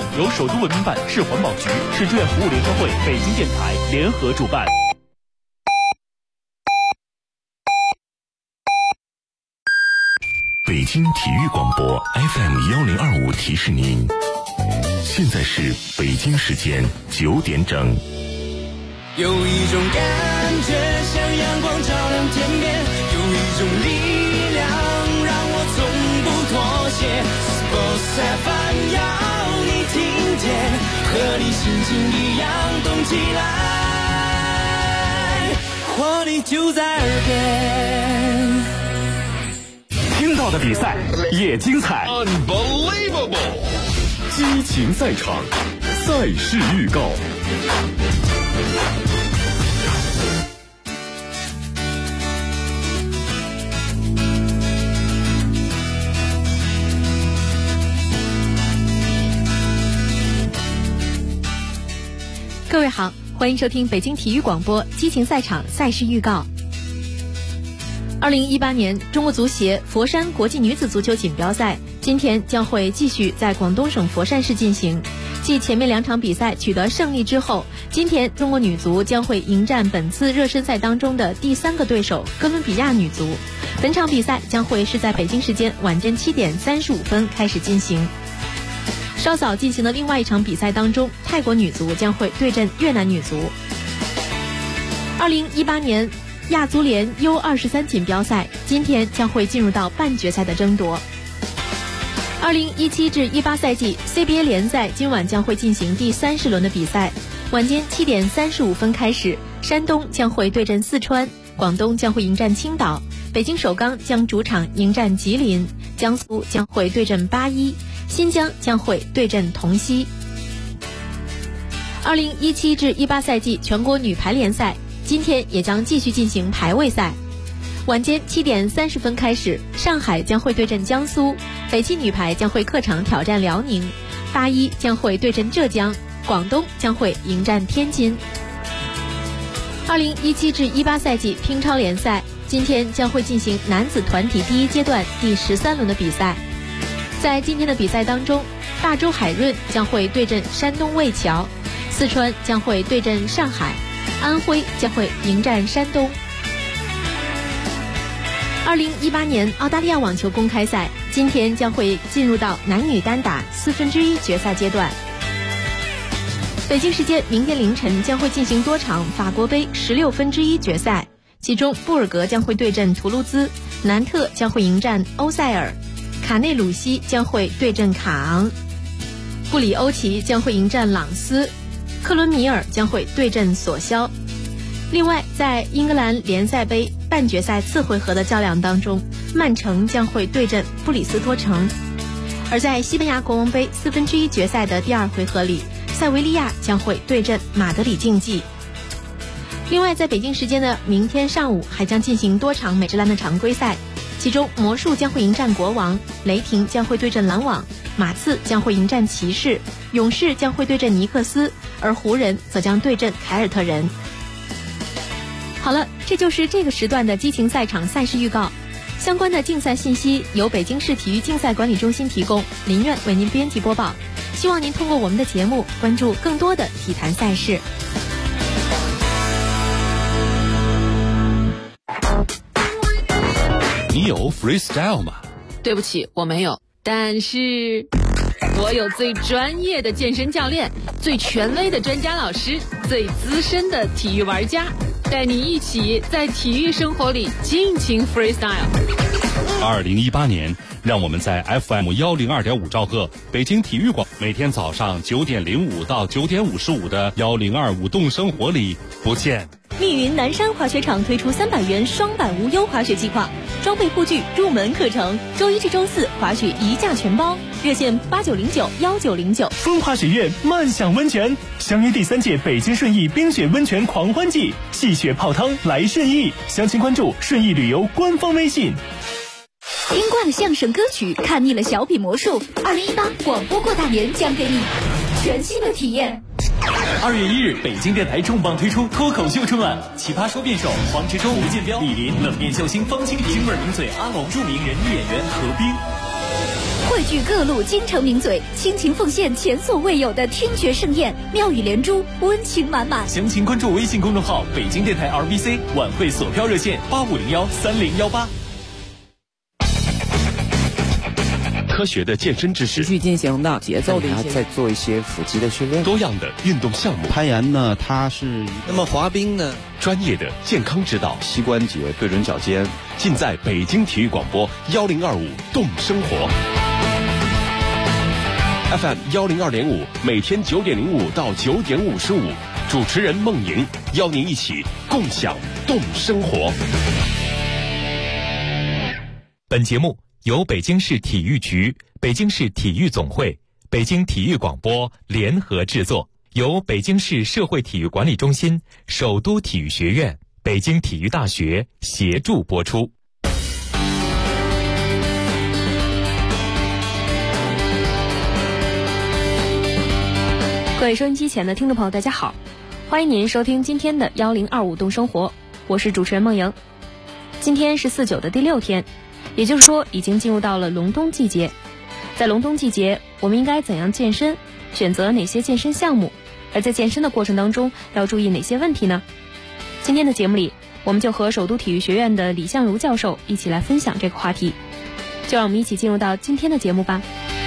由首都文明办、市环保局、市志愿服务联合会、北京电台联合主办。 北京体育广播 FM1025提示您，现在是北京时间9点整。 有一种感觉像阳光照亮天边，有一种力量让我从不妥协。Sports FM 要你听见，和你心情一样动起来，活力就在耳边。 听到的比赛也精彩 Unbelievable 激情赛场，赛事预告。 各位好，欢迎收听北京体育广播激情赛场赛事预告。2018年中国足协佛山国际女子足球锦标赛今天将会继续在广东省佛山市进行。继前面2场比赛取得胜利之后，今天中国女足将会迎战本次热身赛当中的第3个对手哥伦比亚女足。本场比赛将会是在北京时间晚间7点35分开始进行。稍早进行的另外一场比赛当中，泰国女足将会对阵越南女足。2018年亚足联 U23 锦标赛今天将会进入到半决赛的争夺。2017至18赛季 CBA 联赛今晚将会进行第30轮的比赛，晚间7点35分开始，山东将会对阵四川，广东将会迎战青岛，北京首钢将主场迎战吉林，江苏将会对阵8-1，新疆将会对阵同曦。2017至18赛季全国女排联赛今天也将继续进行排位赛，晚间7点30分开始，上海将会对阵江苏，北汽女排将会客场挑战辽宁，8-1将会对阵浙江，广东将会迎战天津。2017至18赛季乒超联赛今天将会进行男子团体第1阶段第13轮的比赛。在今天的比赛当中，大洲海润将会对阵山东魏桥，四川将会对阵上海，安徽将会迎战山东。2018年澳大利亚网球公开赛今天将会进入到男女单打1/4决赛阶段。北京时间明天凌晨将会进行多场法国杯16分之1决赛，其中布尔格将会对阵图卢兹，南特将会迎战欧塞尔，卡内鲁西将会对阵卡昂，布里欧奇将会迎战朗斯，克伦米尔将会对阵索肖。另外，在英格兰联赛杯半决赛次回合的较量当中，曼城将会对阵布里斯托城；而在西班牙国王杯1/4决赛的第2回合里，塞维利亚将会对阵马德里竞技。另外，在北京时间的明天上午还将进行多场美职篮的常规赛，其中魔术将会迎战国王，雷霆将会对阵篮网，马刺将会迎战骑士，勇士将会对阵尼克斯，而湖人则将对阵凯尔特人。好了，这就是这个时段的激情赛场赛事预告。相关的竞赛信息由北京市体育竞赛管理中心提供，林苑为您编辑播报。希望您通过我们的节目关注更多的体坛赛事。 你有 freestyle 吗？ 对不起，我没有，但是我有最专业的健身教练，最权威的专家老师，最资深的体育玩家，带你一起在体育生活里尽情 freestyle。 2018年，让我们在 FM102.5兆赫北京体育馆每天早上9点05到9点55的102舞动生活里不见。 密云南山滑雪场推出300元双板无忧滑雪计划，装备护具入门课程，周1至周4滑雪1价全包，热线89091909。 风华雪苑慢享温泉，相约第3届北京顺义冰雪温泉狂欢季，戏雪泡汤来顺义，详情关注顺义旅游官方微信。 听惯了相声歌曲，看腻了小品魔术，2018广播过大年将给你全新的体验。 2月1日，北京电台重磅推出脱口秀春晚，奇葩说辩手黄执中、吴建彪、李林，冷面笑星方清平，京味名嘴阿龙，著名人艺演员何冰。 汇聚各路京城名嘴，倾情奉献前所未有的听觉盛宴，妙语连珠，温情满满。 详情关注微信公众号北京电台 RBC 晚会索票热线85013018。 科学的健身知识， 持续进行的节奏的一些， 再做一些腹肌的训练， 多样的运动项目， 攀岩呢，它是那么滑冰呢， 专业的健康指导， 膝关节对准脚尖， 尽在北京体育广播1025动生活 FM 102.5，每天9点05到9点55，主持人孟莹邀您一起共享动生活。 本节目由北京市体育局、北京市体育总会、北京体育广播联合制作，由北京市社会体育管理中心、首都体育学院、北京体育大学协助播出。 各位收音机前的听众朋友，大家好，欢迎您收听今天的1025动生活，我是主持人孟莹。今天是4·9的第6天。也就是说，已经进入到了隆冬季节。在隆冬季节，我们应该怎样健身？选择哪些健身项目？而在健身的过程当中，要注意哪些问题呢？今天的节目里，我们就和首都体育学院的李相如教授一起来分享这个话题。就让我们一起进入到今天的节目吧。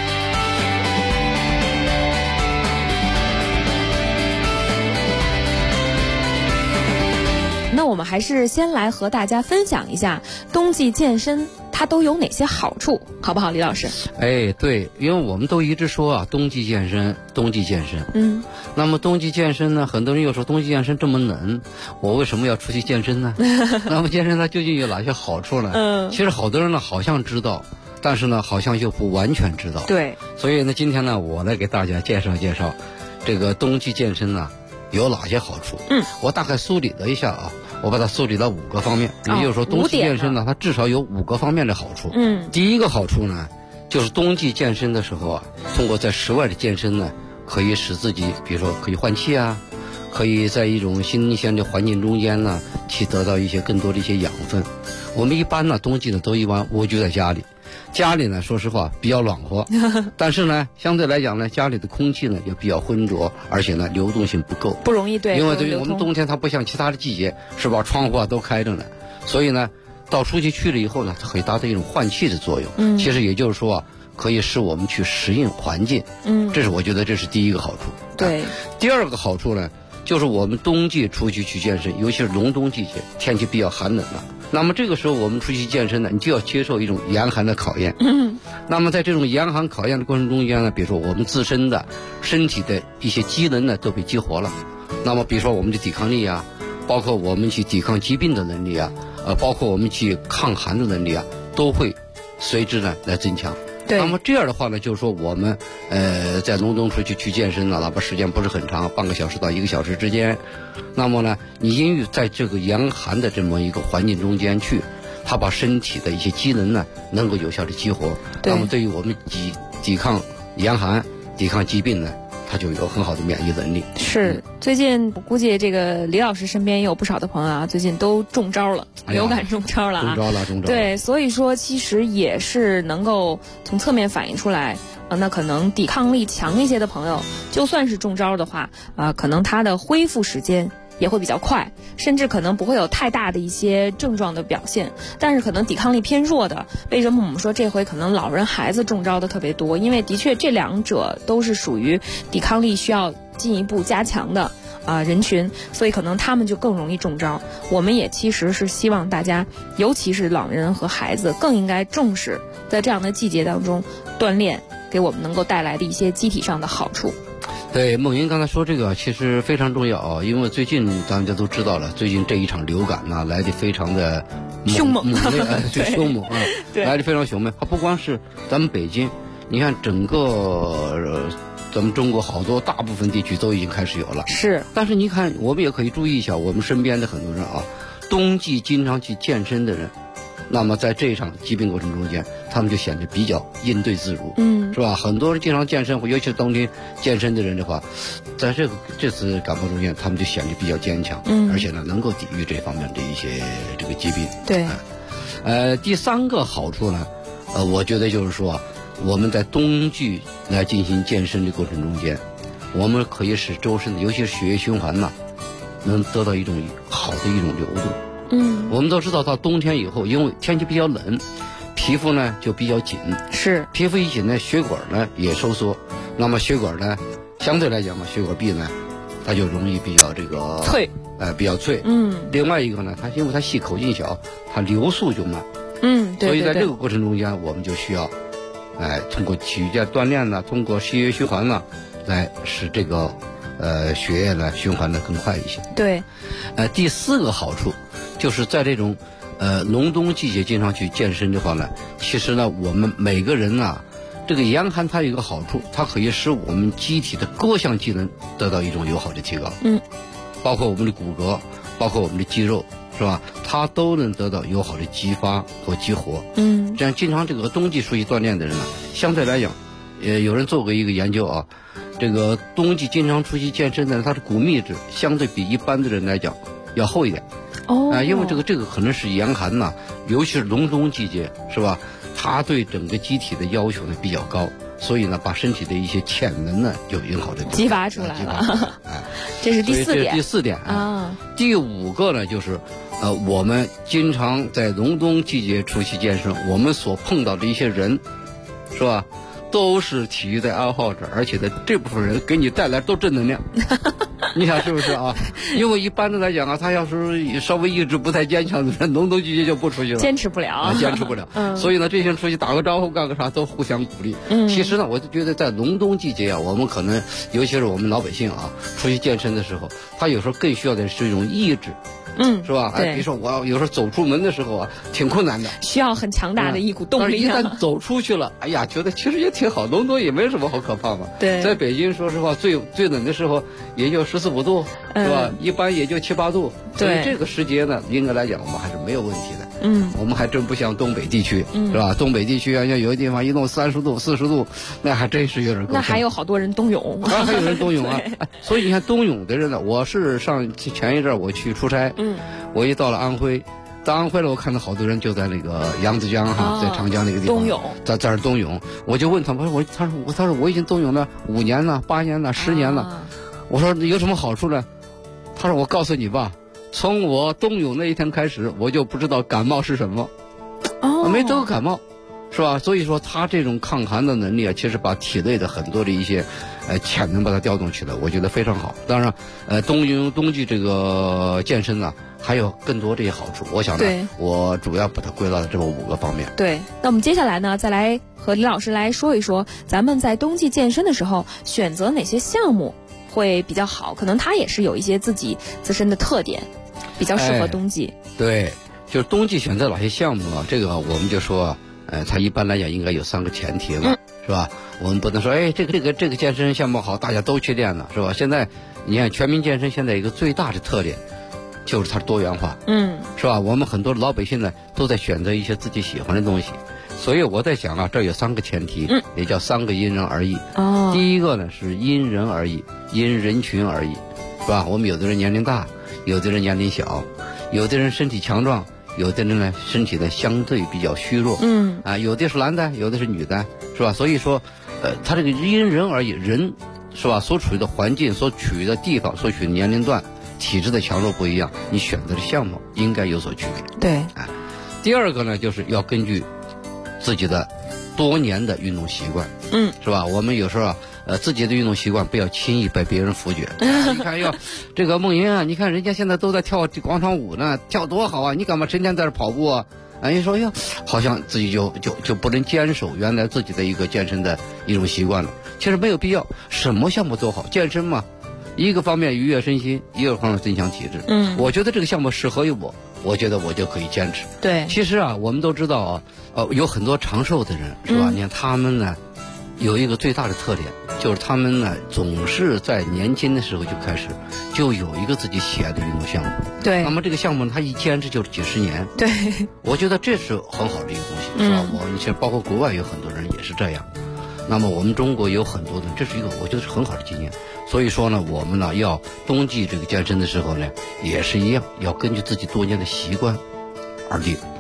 那我们还是先来和大家分享一下冬季健身它都有哪些好处，好不好，李老师？ 哎，对，因为我们都一直说啊，冬季健身。那么冬季健身呢，很多人又说冬季健身这么冷，我为什么要出去健身呢？那么健身它究竟有哪些好处呢？其实好多人呢好像知道，但是呢好像又不完全知道。 对， 所以呢今天呢我来给大家介绍介绍这个冬季健身呢有哪些好处。我大概梳理了一下啊，我把它梳理了5个方面，也就是说冬季健身呢它至少有5个方面的好处。第一个好处呢，就是冬季健身的时候啊，通过在室外的健身呢，可以使自己比如说可以换气啊，可以在一种新鲜的环境中间呢去得到一些更多的一些养分。我们一般呢冬季呢都一般蜗居在家里呢说实话比较暖和但是呢相对来讲呢家里的空气呢也比较浑浊，而且呢流动性不够， 不容易。对， 因为对于我们冬天它不像其他的季节是吧，窗户啊都开着呢，所以呢到出去了以后呢，它可以达到一种换气的作用。其实也就是说啊，可以使我们去适应环境。这是我觉得这是第一个好处。 对， 第二个好处呢，就是我们冬季出去健身，尤其是隆冬季节，天气比较寒冷了。那么这个时候我们出去健身呢，你就要接受一种严寒的考验。那么在这种严寒考验的过程中间呢，比如说我们自身的身体的一些机能呢都被激活了。那么比如说我们的抵抗力啊，包括我们去抵抗疾病的能力啊，包括我们去抗寒的能力啊，都会随之呢来增强。那么这样的话呢，就是说我们在隆冬出去健身呢，哪怕时间不是很长，半个小时到1个小时之间，那么呢，你因为在这个严寒的这么一个环境中间去，它把身体的一些机能呢能够有效的激活，那么对于我们抵抗严寒、抵抗疾病呢，它就有很好的免疫能力。 是，最近我估计这个李老师身边也有不少的朋友啊，最近都中招了，流感中招了啊，中招了。对，所以说其实也是能够从侧面反映出来，那可能抵抗力强一些的朋友，就算是中招的话，可能他的恢复时间也会比较快，甚至可能不会有太大的一些症状的表现。但是可能抵抗力偏弱的，为什么我们说这回可能老人孩子中招的特别多？因为的确这两者都是属于抵抗力需要进一步加强的人群，所以可能他们就更容易中招。我们也其实是希望大家，尤其是老人和孩子，更应该重视在这样的季节当中锻炼给我们能够带来的一些机体上的好处。 对，孟莹刚才说这个其实非常重要啊，因为最近大家都知道了，最近这一场流感呢来得非常的凶猛， 对，凶猛啊，来得非常凶猛。它不光是咱们北京，你看整个咱们中国好多大部分地区都已经开始有了。 是， 但是你看，我们也可以注意一下我们身边的很多人啊，冬季经常去健身的人，那么在这一场疾病过程中间，他们就显得比较应对自如，是吧？很多人经常健身，尤其是冬天健身的人的话，在这次感冒中间，他们就显得比较坚强，而且呢，能够抵御这方面的一些这个疾病。 对， 第3个好处呢，我觉得就是说， 我们在冬季来进行健身的过程中间，我们可以使周身的，尤其是血液循环呢，能得到一种好的一种流动。我们都知道，到冬天以后，因为天气比较冷，皮肤呢就比较紧， 是皮肤一紧呢，血管呢也收缩，那么血管呢相对来讲嘛，血管壁呢它就容易比较这个脆， 比较脆。另外一个呢，它因为它细口径小，它流速就慢。 对， 所以在这个过程中间，我们就需要，通过体育锻炼呢，通过血液循环呢，来使这个血液呢循环的更快一些。 对， 第4个好处就是在这种隆冬季节经常去健身的话呢，其实呢我们每个人啊，这个严寒它有一个好处，它可以使我们机体的各项机能得到一种友好的提高。包括我们的骨骼，包括我们的肌肉，是吧？它都能得到友好的激发和激活。这样经常这个冬季出去锻炼的人呢，相对来讲，有人做过一个研究啊，这个冬季经常出去健身的人，他的骨密质相对比一般的人来讲要厚一点。因为这个可能是严寒呐，尤其是隆冬季节，是吧？它对整个机体的要求呢比较高，所以呢把身体的一些潜能呢就很好的激发出来了。这是第4点。 第4点啊。第5个呢就是我们经常在隆冬季节出去健身，我们所碰到的一些人，是吧？都是体育的爱好者，而且呢这部分人给你带来都正能量。你想是不是啊？因为一般的来讲啊，他要是稍微意志不太坚强的人，隆冬季节就不出去了， 坚持不了， 坚持不了。所以呢，这些人出去打个招呼，干个啥都互相鼓励。其实呢，我就觉得在隆冬季节啊，我们可能，尤其是我们老百姓啊，出去健身的时候，他有时候更需要的是一种意志。是吧？比如说我有时候走出门的时候啊，挺困难的， 需要很强大的一股动力。 一旦走出去了，哎呀，觉得其实也挺好，隆冬也没什么好可怕嘛。 对， 在北京，说实话，最冷的时候也就14、15度，是吧？一般也就7、8度。所以这个时节呢，应该来讲，我们还是没有问题的。我们还真不像东北地区，是吧？东北地区啊，像有的地方一弄30度、40度，那还真是有点够呛。 那还有好多人冬泳， 还有人冬泳啊。所以你看冬泳的人呢，我是前一阵我去出差，我一到了安徽，到安徽了，我看到好多人就在那个扬子江哈，在长江那个地方冬泳， 在这儿冬泳。我就问他们，他说我已经冬泳了5年了、8年了、10年了。我说有什么好处呢？他说我告诉你吧，从我冬泳那一天开始，我就不知道感冒是什么，没得过感冒，是吧？所以说他这种抗寒的能力啊，其实把体内的很多的一些潜能把它调动起来，我觉得非常好。当然，冬季这个健身呢，还有更多这些好处。我想呢，我主要把它归到这么5个方面。 对，那我们接下来呢，再来和李老师来说一说，咱们在冬季健身的时候选择哪些项目会比较好？可能它也是有一些自己自身的特点，比较适合冬季。 对，就是冬季选择哪些项目啊？这个我们就说，它一般来讲应该有3个前提嘛，是吧？我们不能说，这个健身项目好，大家都去练了，是吧？现在你看全民健身，现在一个最大的特点就是它多元化，是吧？我们很多老百姓呢都在选择一些自己喜欢的东西，所以我在想啊，这有3个前提，也叫3个因人而异。第一个呢是因人而异，因人群而异，是吧？我们有的人年龄大，有的人年龄小，有的人身体强壮，有的人呢身体呢相对比较虚弱，有的是男的，有的是女的，是吧？所以说，他这个因人而异，人是吧？所处的环境、所处的地方、所处的年龄段、体质的强弱不一样，你选择的项目应该有所区别。 对， 第二个呢，就是要根据自己的多年的运动习惯，是吧？我们有时候自己的运动习惯不要轻易被别人否决。你看哟，这个梦莹啊，你看人家现在都在跳广场舞呢，跳多好啊！你干嘛成天在这跑步啊？你说哟，好像自己就不能坚守原来自己的一个健身的一种习惯了。其实没有必要，什么项目都好，健身嘛，一个方面愉悦身心，一个方面增强体质。我觉得这个项目适合于我觉得我就可以坚持。 对， 其实啊，我们都知道啊，有很多长寿的人，是吧？你看他们呢，有一个最大的特点，就是他们呢总是在年轻的时候就开始就有一个自己喜爱的运动项目。 对， 那么这个项目呢，他一坚持就是几十年。 对， 我觉得这是很好的一个东西，是吧？你像包括国外有很多人也是这样。那么我们中国有很多的，这是一个我觉得是很好的经验。所以说呢，我们呢要冬季这个健身的时候呢，也是一样，要根据自己多年的习惯而定。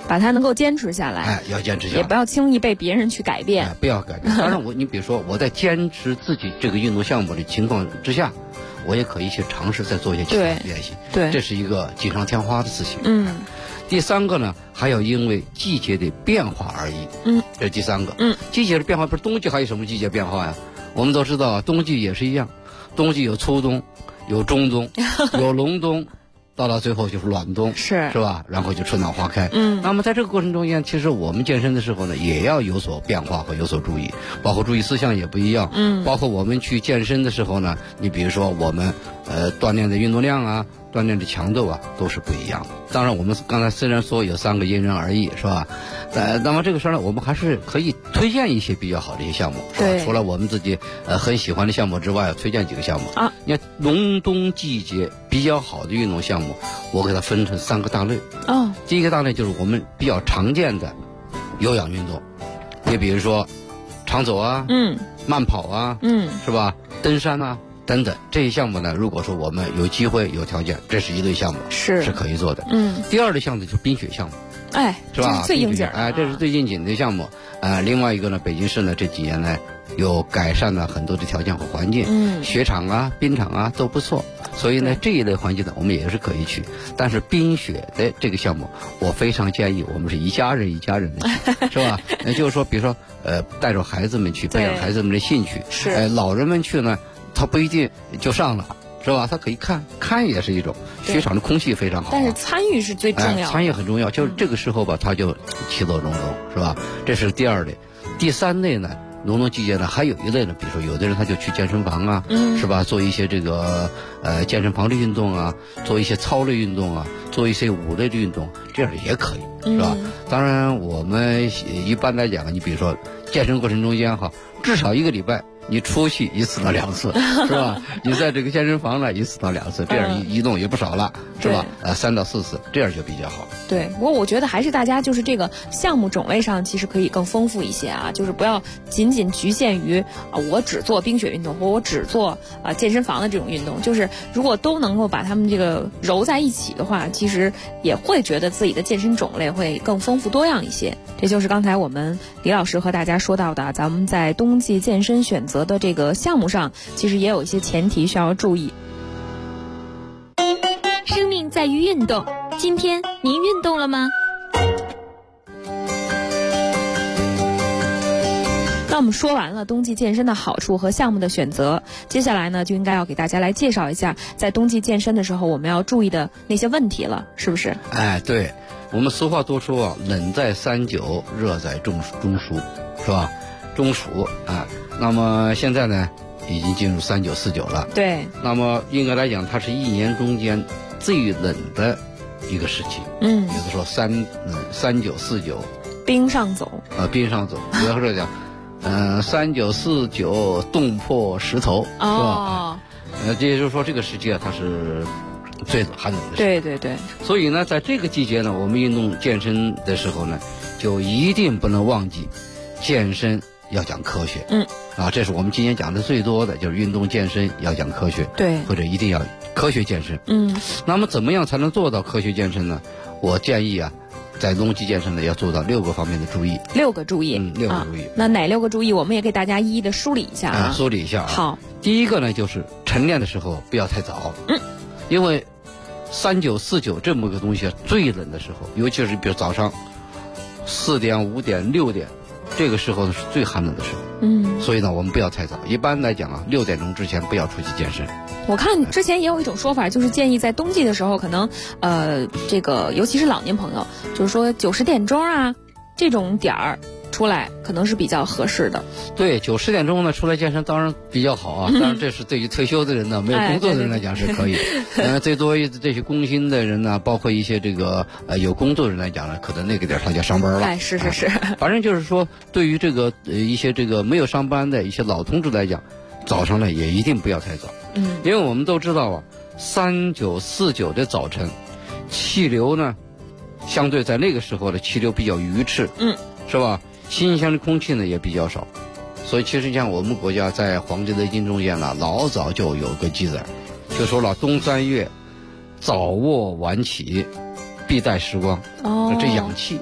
把它能够坚持下来。 要坚持下来， 也不要轻易被别人去改变。 不要改变。当然你比如说我在坚持自己这个运动项目的情况之下，我也可以去尝试再做一些其他的练习。 对， 这是一个锦上添花的事情。第三个呢，还要因为季节的变化而已。这是第三个。季节的变化，不是冬季还有什么季节变化呀？我们都知道冬季也是一样，冬季有初冬，有中冬，有隆冬。到最后就是暖冬，是吧？然后就春暖花开。那么在这个过程中间，其实我们健身的时候呢，也要有所变化和有所注意，包括注意事项也不一样。包括我们去健身的时候呢，你比如说我们锻炼的运动量啊，锻炼的强度啊，都是不一样的。当然，我们刚才虽然说有3个因人而异，是吧？那么这个事儿呢，我们还是可以推荐一些比较好的一些项目，是吧？除了我们自己很喜欢的项目之外，推荐几个项目啊。你看隆冬季节比较好的运动项目，我给它分成3个大类。第一个大类就是我们比较常见的有氧运动，你比如说长走啊，慢跑啊，是吧？登山啊。等等这些项目呢，如果说我们有机会有条件，这是一类项目，是可以做的。第二类项目就是冰雪项目，是吧？ 最应景这是最应景的项目。另外一个呢，北京市呢这几年呢有改善了很多的条件和环境，雪场啊、冰场啊都不错，所以呢这一类环境呢我们也是可以去。但是冰雪的这个项目，我非常建议我们是一家人的去，是吧？就是说，比如说带着孩子们去，培养孩子们的兴趣。老人们去呢，他不一定就上了，是吧？他可以看也是一种。雪场的空气非常好， 但是参与是最重要的。 参与很重要，就是这个时候吧，他就其乐融融，是吧？这是第二类。第三类呢，隆冬季节呢，还有一类呢，比如说有的人他就去健身房啊，是吧？做一些这个健身房的运动啊，做一些操类运动啊，做一些舞类的运动，这样也可以，是吧？当然，我们一般来讲，你比如说健身过程中间哈，至少1个礼拜。你出去1次到2次，是吧？你在这个健身房呢1次到2次，这样移动也不少了，是吧？3到4次，这样就比较好。 对，不过我觉得还是大家就是这个项目种类上，其实可以更丰富一些啊，就是不要仅仅局限于我只做冰雪运动，或我只做健身房的这种运动。就是如果都能够把它们这个揉在一起的话，其实也会觉得自己的健身种类会更丰富多样一些。这就是刚才我们李老师和大家说到的，咱们在冬季健身选择的这个项目上，其实也有一些前提需要注意。 生命在于运动，今天您运动了吗？ 那我们说完了冬季健身的好处和项目的选择，接下来呢就应该要给大家来介绍一下，在冬季健身的时候我们要注意的那些问题了，是不是？ 对，我们俗话多说啊，冷在39，热在中暑，是吧？中暑啊。那么现在呢，已经进入39、49了。 对。那么应该来讲，它是1年中间最冷的一个时期。有的说39、49， 冰上走。 冰上走。比方说讲，39、49冻破石头，是吧？这也就是说，这个时期啊，它是最寒冷的时期。 对。 所以呢，在这个季节呢，我们运动健身的时候呢，就一定不能忘记健身。要讲科学，这是我们今天讲的最多的，就是运动健身要讲科学， 对， 或者一定要科学健身，那么怎么样才能做到科学健身呢？我建议啊，在冬季健身呢，要做到6个方面的注意。 6个注意 ，6个注意。 那哪6个注意？我们也给大家一一的梳理一下啊。 梳理一下啊。 好， 第一个呢，就是晨练的时候不要太早，因为39、49这么个东西最冷的时候，尤其是比如早上4点、5点、6点。这个时候呢是最寒冷的时候，所以呢我们不要太早。一般来讲啊，6点钟之前不要出去健身。 我看之前也有一种说法，就是建议在冬季的时候，可能这个尤其是老年朋友，就是说9、10点钟啊这种点儿出来可能是比较合适的。 对，9、10点钟呢出来健身当然比较好啊，当然这是对于退休的人呢，没有工作的人来讲是可以。最多这些工薪的人呢，包括一些这个有工作的人来讲呢，可能那个点他就要上班了。 是。 反正就是说，对于这个一些这个没有上班的一些老同志来讲，早上呢也一定不要太早。因为我们都知道啊，39、49的早晨，气流呢，相对在那个时候的气流比较余炽，是吧？新鲜的空气呢也比较少，所以其实像我们国家在《黄帝内经》中间呢，老早就有个记载，就说了冬3月，早卧晚起，必待时光。这养气，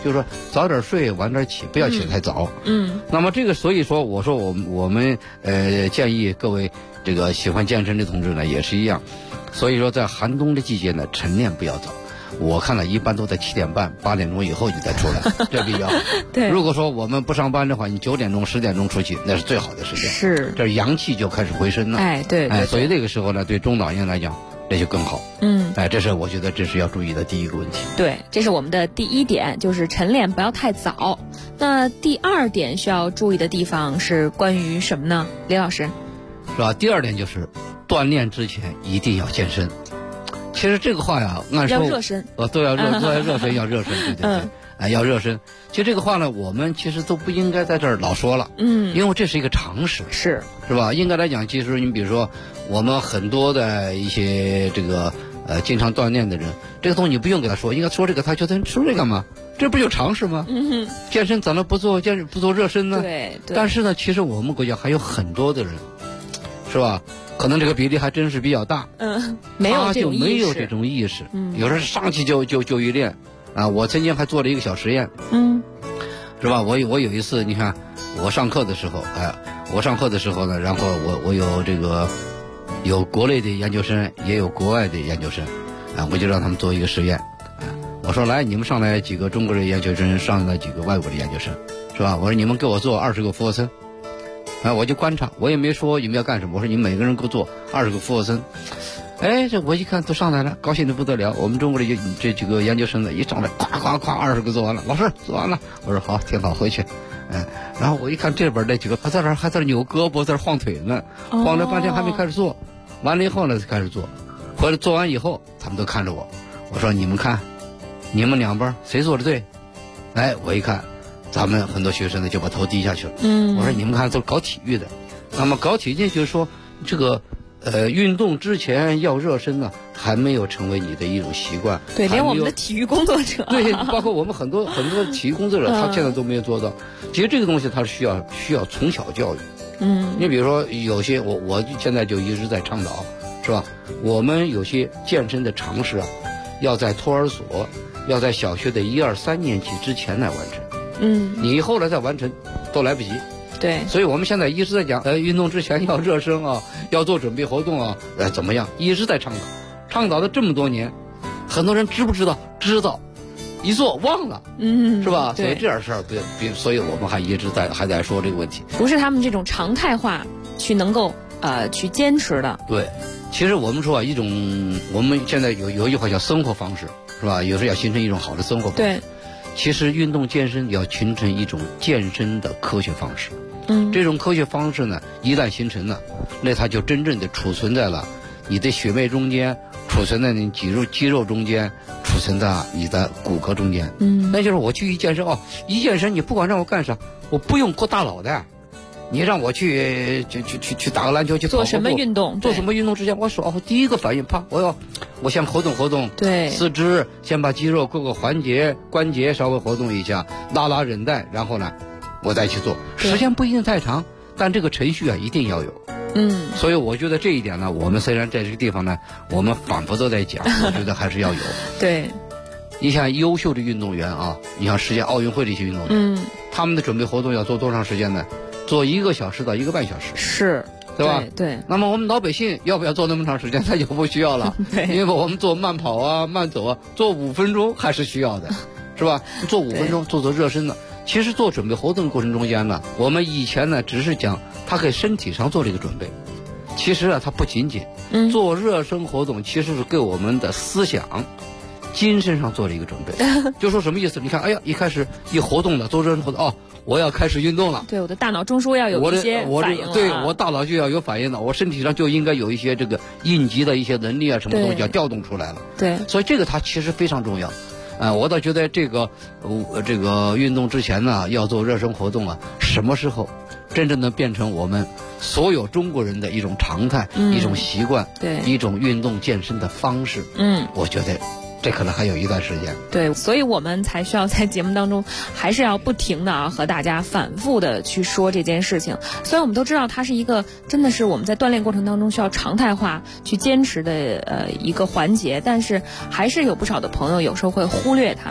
就是说早点睡晚点起，不要起太早。那么这个所以说我说我们建议各位这个喜欢健身的同志呢也是一样，所以说在寒冬的季节呢晨练不要早。我看了一般都在7点半、8点钟以后你再出来，这比较好。 对， 如果说我们不上班的话，你9点钟、10点钟出去，那是最好的时间。 是， 这阳气就开始回升了。 对， 所以这个时候呢，对中老年来讲，这就更好。这是我觉得这是要注意的第一个问题。 对，这是我们的第一点，就是晨练不要太早。那第二点需要注意的地方是关于什么呢？李老师， 是吧？第二点就是锻炼之前一定要健身。其实这个话呀，按说要热身， 都要热身，要热身，对，要热身。其实这个话呢，我们其实都不应该在这儿老说了，因为这是一个常识，是吧？应该来讲，其实你比如说，我们很多的一些这个经常锻炼的人，这个东西你不用给他说，应该说这个，他觉得说这干嘛？这不就常识吗？健身怎么不做热身呢？对。但是呢，其实我们国家还有很多的人，是吧？可能这个比例还真是比较大， 没有这种意识，有时候上去就去练，我曾经还做了一个小实验，是吧？我有一次，你看我上课的时候，呢，然后我有这个有国内的研究生，也有国外的研究生，我就让他们做一个实验，我说来，你们上来几个中国的研究生，上来几个外国的研究生，是吧？我说你们给我做20个俯卧撑。我就观察，我也没说你们要干什么，我说你们每个人给我做20个俯卧撑。这我一看都上来了，高兴的不得了。我们中国的这几个研究生呢，一上来咵20个做完了，老师做完了。我说好，挺好，回去。然后我一看这边那几个还在那扭胳膊，在那晃腿呢，晃了半天还没开始做。完了以后呢，才开始做。回来做完以后，他们都看着我，我说你们看，你们两边谁做的对？我一看。咱们很多学生呢就把头低下去了。我说你们看都是搞体育的，那么搞体育就是说这个运动之前要热身呢，还没有成为你的一种习惯。 对，连我们的体育工作者， 对，包括我们很多体育工作者，他现在都没有做到。其实这个东西它是需要从小教育。你比如说有些我现在就一直在倡导，是吧？我们有些健身的常识要在托儿所，要在小学的1、2、3年级之前来完成。你后来再完成都来不及。对，所以我们现在一直在讲，运动之前要热身要做准备活动怎么样？一直在倡导了这么多年，很多人知不知道？知道，一做忘了，是吧？所以这点事儿所以我们还一直还在说这个问题。 不是他们这种常态化去能够去坚持的。 对，其实我们说我们现在有一句话叫生活方式，是吧？有时候要形成一种好的生活方式。对。其实运动健身要形成一种健身的科学方式，这种科学方式呢，一旦形成了，那它就真正的储存在了你的血脉中间，储存在你肌肉中间，储存在你的骨骼中间。那就是我去一健身，你不管让我干啥，我不用过大脑的。你让我去打个篮球，去跑步， 做什么运动之前，我说第一个反应，我先活动，对，四肢，先把肌肉各个环节关节稍微活动一下，拉韧带，然后呢，我再去做。时间不一定太长，但这个程序一定要有。所以我觉得这一点呢，我们虽然在这个地方呢，我们反复都在讲，我觉得还是要有。 对， 你像优秀的运动员你像世界奥运会的一些运动员，他们的准备活动要做多长时间呢？做1个小时到1个半小时， 是， 对吧？ 对。 那么我们老百姓要不要做那么长时间？那就不需要了，因为我们做慢跑慢走做5分钟还是需要的，是吧？做5分钟，做热身的。其实做准备活动的过程中间呢，我们以前呢只是讲他给身体上做这个准备，其实它不仅仅做热身活动，其实是给我们的思想、精神上做了一个准备。就说什么意思？你看，一开始一活动了，做热身活动我要开始运动了。 对，我的大脑中枢要有一些反应了。 对，我大脑就要有反应了，我身体上就应该有一些这个应急的一些能力什么东西要调动出来了。 对， 所以这个它其实非常重要。我倒觉得这个运动之前呢，要做热身活动什么时候真正的变成我们所有中国人的一种常态、一种习惯、一种运动健身的方式？我觉得这可能还有一段时间。 对，所以我们才需要在节目当中还是要不停的和大家反复的去说这件事情。虽然我们都知道它是一个真的是我们在锻炼过程当中需要常态化去坚持的一个环节，但是还是有不少的朋友有时候会忽略它。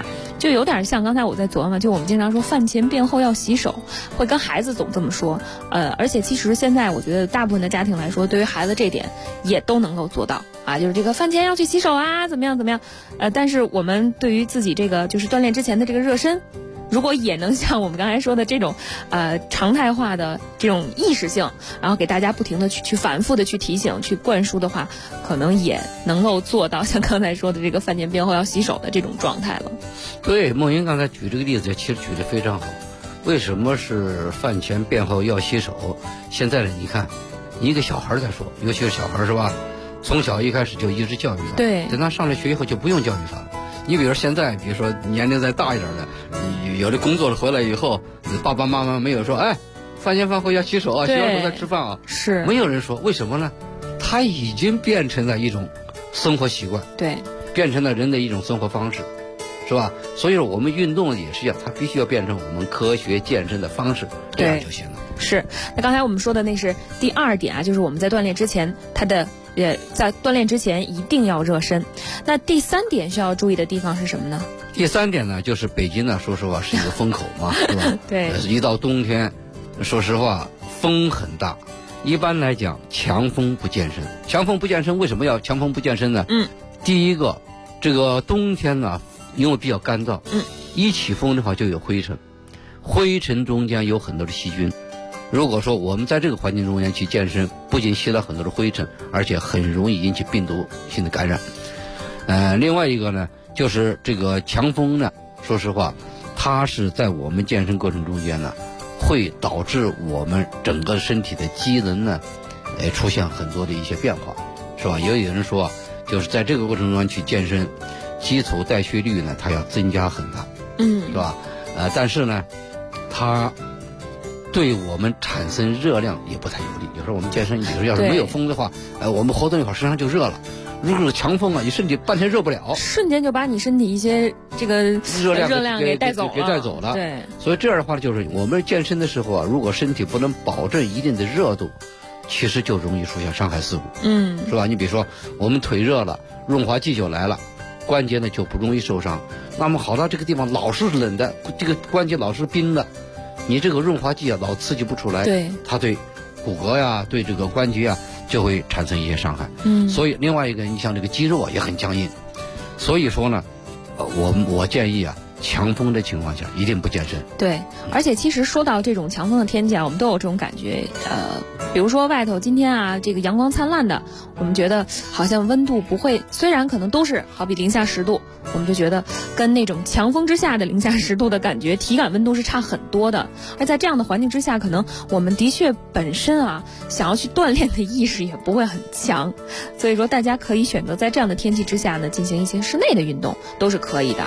就有点像刚才我在琢磨，就我们经常说饭前便后要洗手，会跟孩子总这么说。而且其实现在我觉得大部分的家庭来说，对于孩子这点也都能够做到啊，就是这个饭前要去洗手啊，怎么样。但是我们对于自己这个就是锻炼之前的这个热身，如果也能像我们刚才说的这种常态化的这种意识性，然后给大家不停的去反复的去提醒、去灌输的话，可能也能够做到像刚才说的这个饭前便后要洗手的这种状态了。 对，梦莹刚才举这个例子其实举得非常好。为什么是饭前便后要洗手？现在呢，你看一个小孩在说，尤其是小孩是吧？从小一开始就一直教育他， 对， 等他上了学以后就不用教育他了。你比如现在，比如说年龄再大一点的，有的工作了回来以后，爸爸妈妈没有说，哎，饭前饭后要洗手啊，洗完手再吃饭啊， 是没有人说，为什么呢？它已经变成了一种生活习惯， 对， 变成了人的一种生活方式，是吧？所以说我们运动也是一样，它必须要变成我们科学健身的方式，这样就行了。 是，那刚才我们说的那是第2点啊，就是我们在锻炼之前，在锻炼之前一定要热身。那第3点需要注意的地方是什么呢？ 第3点呢，就是北京呢，说实话是一个风口嘛，是吧？ 对， 一到冬天，说实话风很大。一般来讲，强风不健身。强风不健身，为什么要强风不健身呢？第一个，这个冬天呢，因为比较干燥，一起风的话就有灰尘，灰尘中间有很多的细菌。如果说我们在这个环境中间去健身，不仅吸了很多的灰尘，而且很容易引起病毒性的感染。另外一个呢，就是这个强风呢，说实话，它是在我们健身过程中间呢，会导致我们整个身体的机能呢，出现很多的一些变化，是吧？也有人说，就是在这个过程中去健身，基础代谢率呢，它要增加很大，是吧？但是呢，它对我们产生热量也不太有利。有时候我们健身，有时候要是没有风的话，我们活动一会儿身上就热了。如果是强风啊，你身体半天热不了， 瞬间就把你身体一些这个热量给带走了。 对，所以这样的话，就是我们健身的时候啊，如果身体不能保证一定的热度，其实就容易出现伤害事故。是吧？你比如说我们腿热了，润滑剂就来了，关节呢就不容易受伤。那么好到这个地方老是冷的，这个关节老是冰的，你这个润滑剂啊老刺激不出来， 对， 它对骨骼呀，对这个关节啊就会产生一些伤害。所以另外一个，你像这个肌肉啊也很僵硬。所以说呢，我建议啊，强风的情况下一定不健身。 对，而且其实说到这种强风的天气啊，我们都有这种感觉。比如说外头今天啊，这个阳光灿烂的，我们觉得好像温度不会，虽然可能都是好比-10度，我们就觉得跟那种强风之下的-10度的感觉，体感温度是差很多的。而在这样的环境之下，可能我们的确本身啊，想要去锻炼的意识也不会很强。所以说，大家可以选择在这样的天气之下呢，进行一些室内的运动，都是可以的啊。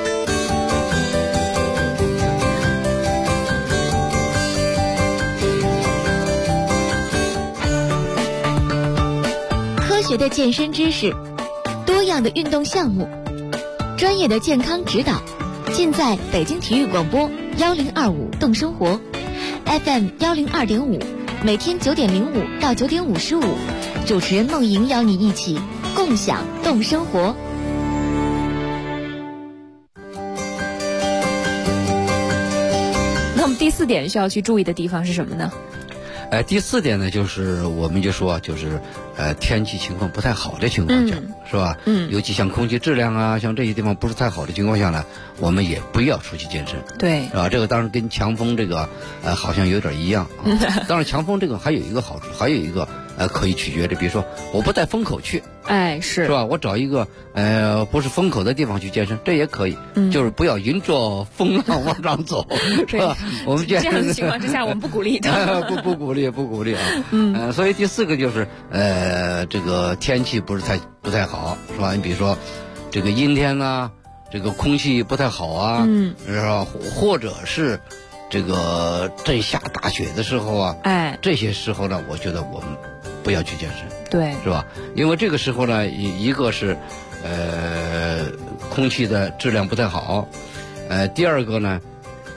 科学的健身知识，多样的运动项目，专业的健康指导，尽在北京体育广播1025动生活 FM 102.5，每天9点05到9点55，主持人梦莹邀你一起共享动生活。 那我们第4点需要去注意的地方是什么呢？ 第4点呢，就是我们就说，就是天气情况不太好的情况下，是吧？尤其像空气质量啊，像这些地方不是太好的情况下呢，我们也不要出去健身。 对， 是吧？这个当然跟强风这个好像有点一样啊。当然，强风这个还有一个好处，还有一个可以取决的，比如说我不带风口去， 是吧？我找一个不是风口的地方去健身，这也可以，就是不要迎着风浪往上走，是吧？我们健身这样的情况之下，我们不鼓励的， 不鼓励啊。所以第4个就是这个天气不太好，是吧？你比如说这个阴天呐，这个空气不太好啊，是吧？或者是这个正下大雪的时候啊，这些时候呢，我觉得我们不要去健身， 对， 是吧？因为这个时候呢，一个是空气的质量不太好，第二个呢，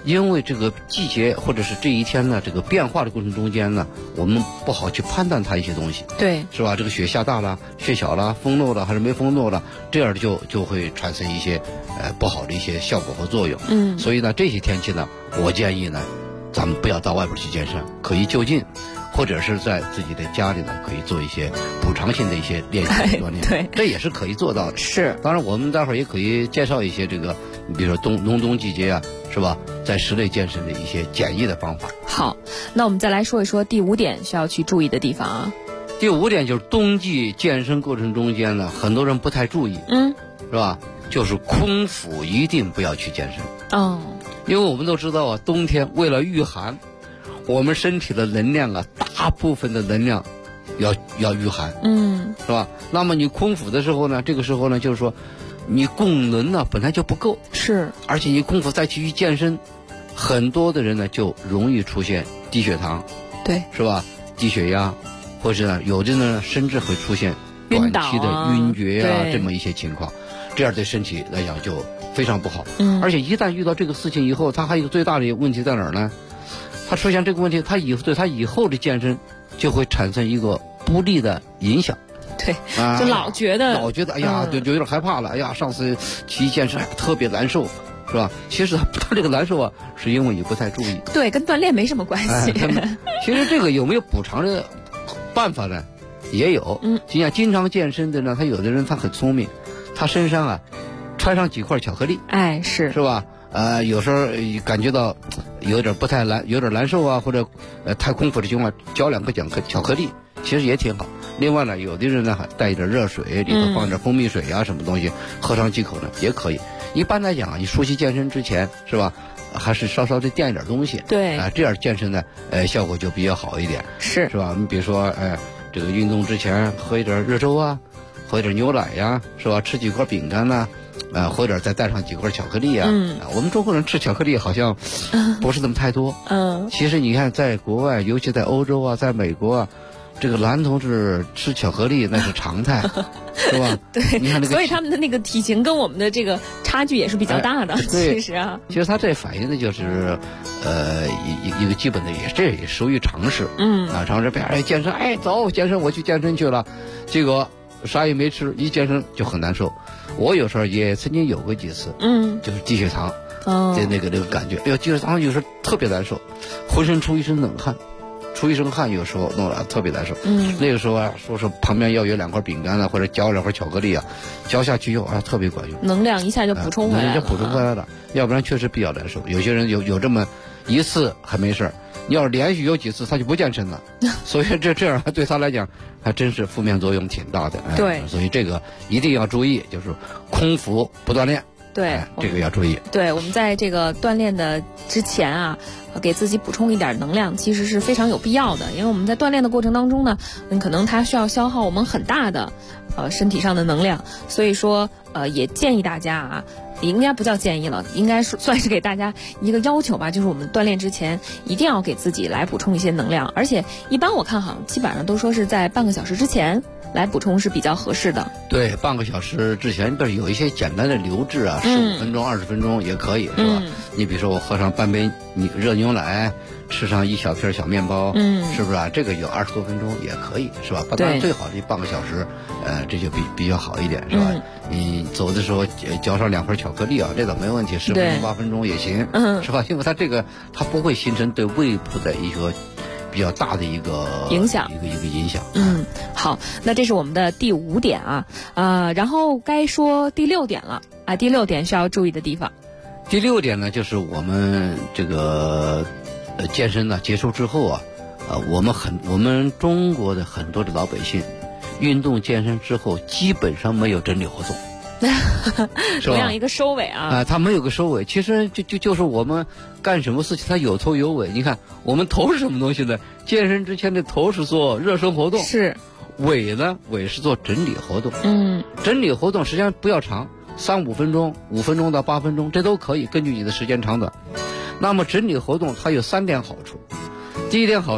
因为这个季节或者是这一天呢，这个变化的过程中间呢，我们不好去判断它一些东西， 对， 是吧？这个雪下大了，雪小了，风漏了还是没风漏了，这样就会产生一些不好的一些效果和作用。所以呢，这些天气呢，我建议呢，咱们不要到外边去健身，可以就近，或者是在自己的家里呢，可以做一些补偿性的一些练习锻炼， 对， 这也是可以做到的。 是， 当然我们待会儿也可以介绍一些这个，比如说隆冬季节啊，是吧？在室内健身的一些简易的方法。 好，那我们再来说一说第5点需要去注意的地方啊。 第5点就是冬季健身过程中间呢，很多人不太注意，是吧？就是空腹一定不要去健身。 哦， 因为我们都知道啊，冬天为了御寒，我们身体的能量啊，大部分的能量要御寒，是吧？那么你空腹的时候呢，这个时候呢，就是说你供能呢本来就不够， 是， 而且你空腹再去健身，很多的人呢就容易出现低血糖， 对， 是吧？低血压，或者呢有的呢甚至会出现短期的晕厥啊这么一些情况，这样对身体来讲就非常不好。而且一旦遇到这个事情以后，它还有最大的问题在哪儿呢？它出现这个问题，对他以后的健身就会产生一个不利的影响。 对，就老觉得哎呀，就有点害怕了。哎呀，上次去健身特别难受，是吧？其实他这个难受啊，是因为你不太注意。 对，跟锻炼没什么关系。 其实这个有没有补偿的办法呢？也有。就像经常健身的呢，他有的人他很聪明，他身上啊揣上几块巧克力。 哎，是吧？有时候感觉到有点难受啊，或者太空腹的情况，嚼2个巧克力，其实也挺好。另外呢，有的人呢还带一点热水，里头放点蜂蜜水啊，什么东西，喝上几口呢也可以。一般来讲啊，你熟悉健身之前，是吧？还是稍稍的垫一点东西， 对， 这样健身呢，效果就比较好一点， 是吧？你比如说，这个运动之前喝一点热粥啊，喝一点牛奶呀，是吧？吃几块饼干呐。或者再带上几块巧克力啊。我们中国人吃巧克力好像不是那么太多。其实你看，在国外，尤其在欧洲啊，在美国啊，这个男同志吃巧克力那是常态，是吧？ 对，你看所以他们的那个体型跟我们的这个差距也是比较大的。其实啊， 其实他这反映的就是一个基本的，这也属于常识。常识，别人健身，走健身，我去健身去了，结果啥也没吃，一健身就很难受。我有时候也曾经有过几次，就是低血糖，的那个感觉，哎呦，低血糖有时候特别难受，浑身出一身冷汗，有时候弄得特别难受。那个时候啊，说是旁边要有2块饼干啊，或者嚼2块巧克力啊，嚼下去以后啊，特别管用， 能量一下就补充回来了， 要不然确实比较难受。有些人有这么一次还没事，你要是连续有几次，他就不健身了。所以这样对他来讲还真是负面作用挺大的。 对， 所以这个一定要注意，就是空腹不锻炼。 对， 这个要注意。 对，我们在这个锻炼的之前啊，给自己补充一点能量，其实是非常有必要的。因为我们在锻炼的过程当中呢，可能它需要消耗我们很大的身体上的能量，所以说也建议大家啊，应该不叫建议了，应该算是给大家一个要求吧，就是我们锻炼之前一定要给自己来补充一些能量，而且一般我看好像基本上都说是在半个小时之前来补充是比较合适的。 对，半个小时之前不是有一些简单的流质啊，15分钟、20分钟也可以，是吧？你比如说我喝上半杯热牛奶，吃上1小片小面包，是不是啊？这个有20多分钟也可以，是吧？当然最好的半个小时，这就比较好一点，是吧？你走的时候嚼上2块巧克力啊，这倒没问题，10分钟8分钟也行，是吧？因为它不会形成对胃部的一个比较大的一个影响， 一个影响。 好，那这是我们的第5点啊，然后该说第6点了啊，第6点需要注意的地方。 第6点呢，就是我们这个健身呢结束之后啊，我们中国的很多的老百姓，运动健身之后基本上没有整理活动。 同样一个收尾啊， 他没有个收尾，其实就是我们干什么事情它有头有尾。你看我们头是什么东西呢？健身之前的头是做热身活动， 是尾呢？尾是做整理活动。整理活动时间不要长，3-5分钟，5分钟到8分钟，这都可以，根据你的时间长短。那么整理活动它有3点好处。第一点好处，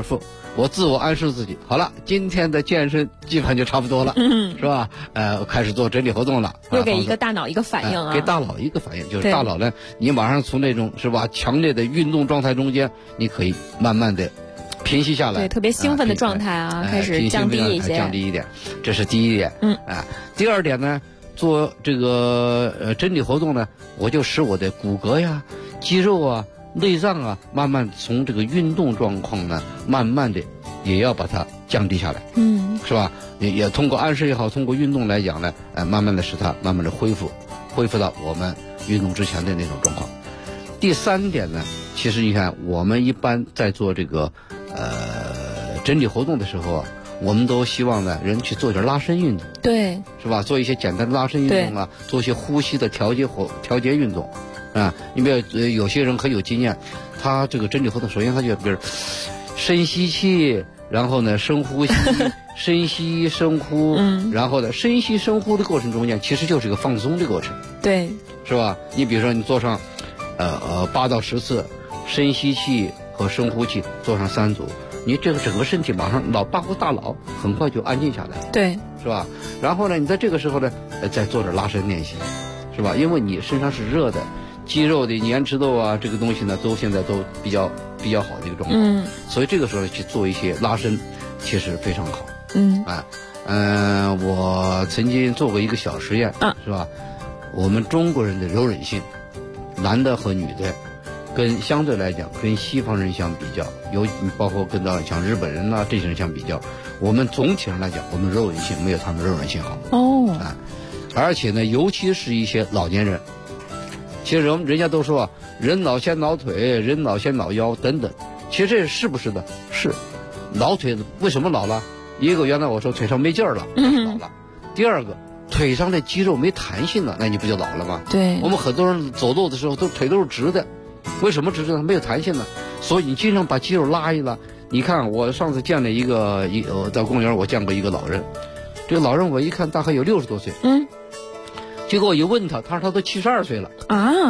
我自我暗示自己，好了，今天的健身基本上就差不多了，是吧？开始做整体活动了， 又给一个大脑一个反应啊， 给大脑一个反应，就是大脑呢，你马上从那种是吧强烈的运动状态中间，你可以慢慢的平息下来， 对，特别兴奋的状态开始降低一些， 降低一点，这是第一点。第二点呢，做这个整体活动呢，我就使我的骨骼呀、肌肉啊、内脏啊，慢慢从这个运动状况呢，慢慢的也要把它降低下来，是吧？也通过暗示也好，通过运动来讲呢，慢慢的使它慢慢的恢复到我们运动之前的那种状况。第三点呢，其实你看，我们一般在做这个整体活动的时候啊，我们都希望呢人去做点拉伸运动， 对， 是吧？做一些简单的拉伸运动啊，做一些呼吸的调节运动啊。你比如有些人很有经验，他这个整体活动，首先他就比如深吸气，然后呢深呼吸，深吸深呼，然后呢深吸深呼的过程中间，其实就是一个放松的过程， 对， 是吧？你比如说你做上8到10次深吸气和深呼气，做上3组，你这个整个身体马上大脑很快就安静下来， 对， 是吧？然后呢，你在这个时候呢，再做点拉伸练习，是吧？因为你身上是热的，肌肉的粘稠度啊，这个东西呢，现在都比较好的一个状况，所以这个时候去做一些拉伸，其实非常好，我曾经做过一个小实验，是吧？我们中国人的柔韧性，男的和女的，跟相对来讲跟西方人相比较，包括跟到像日本人这些人相比较，我们总体上来讲，我们柔韧性没有他们柔韧性好而且呢，尤其是一些老年人，其实人家都说人老先老腿，人老先老腰等等，其实这是不是的？是，老腿为什么老了？一个原来我说腿上没劲儿了，老了；第二个，腿上的肌肉没弹性了，那你不就老了吗？ 对， 我们很多人走路的时候腿都是直的，为什么直的？没有弹性了，所以你经常把肌肉拉一拉。你看我上次见了在公园我见过一个老人，这个老人我一看大概有60多岁，结果我一问他说他都72岁了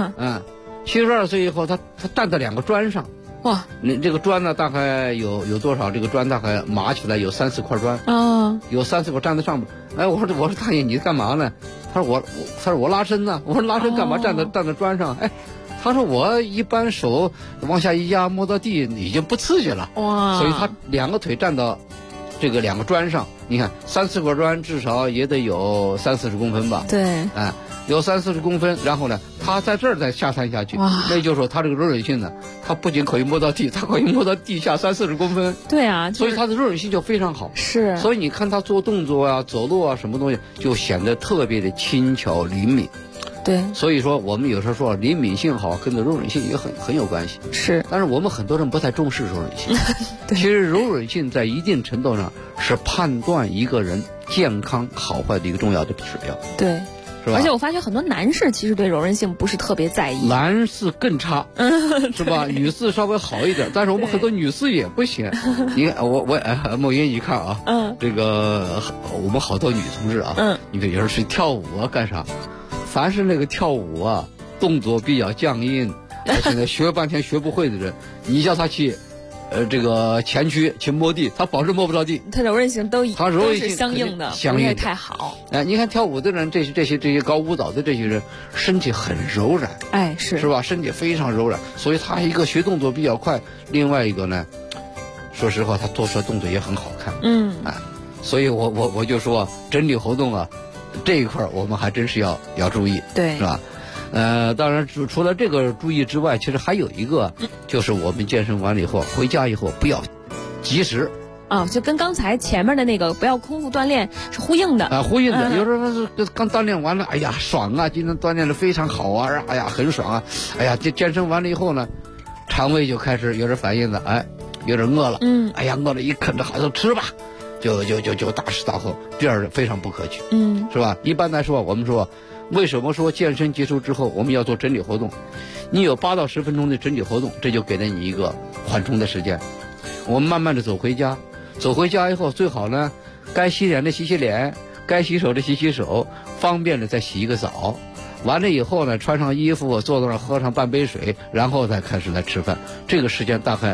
，72岁以后他站在2个砖上，哇，你这个砖呢大概有多少？这个砖大概码起来有3-4块砖，有3-4块站在上面。我说大爷你干嘛呢？他说我拉伸呢。我说拉伸干嘛？站在砖上？他说我一般手往下一压摸到地已经不刺激了，哇！所以他2个腿站到这个2个砖上，你看3-4块砖至少也得有30-40公分吧？ 对， 有30-40公分，然后呢，他在这儿再下探下去，那就是说他这个柔韧性呢，他不仅可以摸到地，他可以摸到地下30-40公分。 对啊， 所以他的柔韧性就非常好。 是， 所以你看他做动作啊、走路啊什么东西，就显得特别的轻巧灵敏。 对， 所以说我们有时候说灵敏性好，跟着柔韧性也很有关系。 是， 但是我们很多人不太重视柔韧性。其实柔韧性在一定程度上是判断一个人健康好坏的一个重要的指标。 对， 是吧？ 而且我发现很多男士其实对柔韧性不是特别在意， 男士更差，是吧？女士稍微好一点，但是我们很多女士也不行。你看我梦云，你看这个我们好多女同志你看有时候去跳舞干啥？凡是那个跳舞动作比较僵硬，而且呢学半天学不会的人，你叫他去这个前屈去摸地，他保证摸不着地。 他柔韧性都是相应的， 相应太好。 你看跳舞的人，这些搞舞蹈的这些人，身体很柔软，是吧？身体非常柔软，所以他一个学动作比较快，另外一个呢，说实话他做出来动作也很好看。所以我就说整体活动这一块我们还真是要注意， 对， 是吧？当然除了这个注意之外，其实还有一个，就是我们健身完了以后回家以后不要及时就跟刚才前面的那个不要空腹锻炼是呼应的呼应的。有时候是刚锻炼完了，哎呀爽啊，今天锻炼的非常好啊，哎呀很爽啊，哎呀健身完了以后呢，肠胃就开始有点反应了，有点饿了，哎呀饿了一啃着好像吃吧。就大吃大喝，这样非常不可取，是吧？一般来说，我们说，为什么说健身结束之后我们要做整体活动？你有8到10分钟的整体活动，这就给了你一个缓冲的时间。我们慢慢的走回家，走回家以后最好呢，该洗脸的洗洗脸，该洗手的洗洗手，方便的再洗一个澡。完了以后呢，穿上衣服，坐在那儿喝上半杯水，然后再开始来吃饭。这个时间大概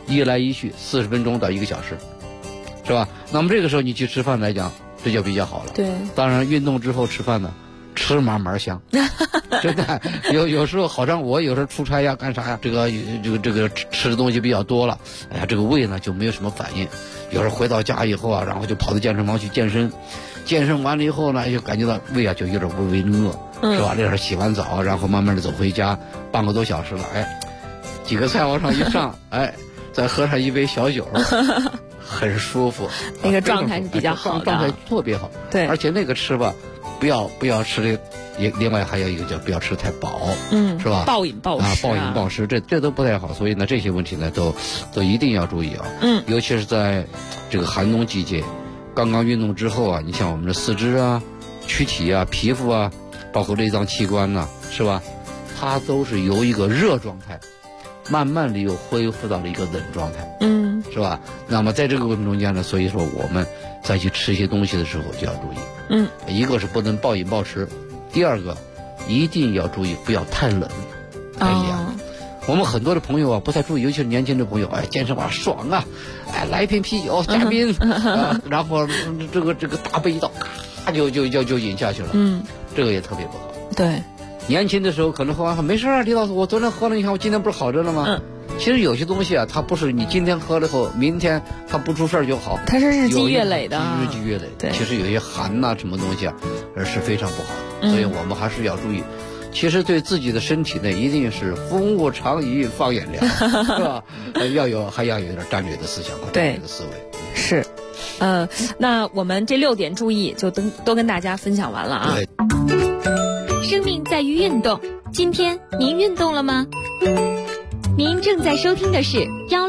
一来一去40分钟到1个小时，是吧？那么这个时候你去吃饭来讲，这就比较好了。 对， 当然运动之后吃饭呢，吃嘛嘛香，真的有时候好像我有时候出差呀干啥呀，这个吃的东西比较多了，哎呀这个胃呢就没有什么反应。有时候回到家以后啊，然后就跑到健身房去健身，健身完了以后呢，就感觉到胃啊就有点微微饿，是吧？这会儿洗完澡，然后慢慢的走回家，半个多小时了，哎，几个菜往上一上，哎，再喝上一杯小酒，很舒服， 那个状态是比较好的， 状态特别好。 对， 而且那个吃吧，不要吃这。另外还有一个叫不要吃太饱，是吧？ 暴饮暴食啊， 暴饮暴食，这都不太好。所以呢，这些问题呢都一定要注意啊。尤其是在这个寒冬季节，刚刚运动之后啊，你像我们的四肢啊、躯体啊、皮肤啊，包括内脏器官呐，是吧？它都是由一个热状态，慢慢的又恢复到了一个冷状态，是吧？那么在这个过程中间呢，所以说我们再去吃一些东西的时候就要注意，一个是不能暴饮暴食。第二个，一定要注意不要太冷、太凉。我们很多的朋友啊不太注意，尤其是年轻的朋友，哎，健身房爽啊，哎，来一瓶啤酒加冰，然后这个大杯一倒，咔就饮下去了，这个也特别不好。 对， 年轻的时候可能喝没事啊，李老师，我昨天喝了，你看我今天不是好着了吗？其实有些东西啊，它不是你今天喝了后，明天它不出事儿就好， 它是日积月累的， 日积月累。 对， 其实有些寒呐、什么东西啊，是非常不好的，所以我们还是要注意。其实对自己的身体呢，一定是风物长宜放眼量，是吧？还要有点战略的思想和战略的思维。 是，那我们这6点注意就都跟大家分享完了啊。 对， 生命在于运动，今天您运动了吗？您正在收听的是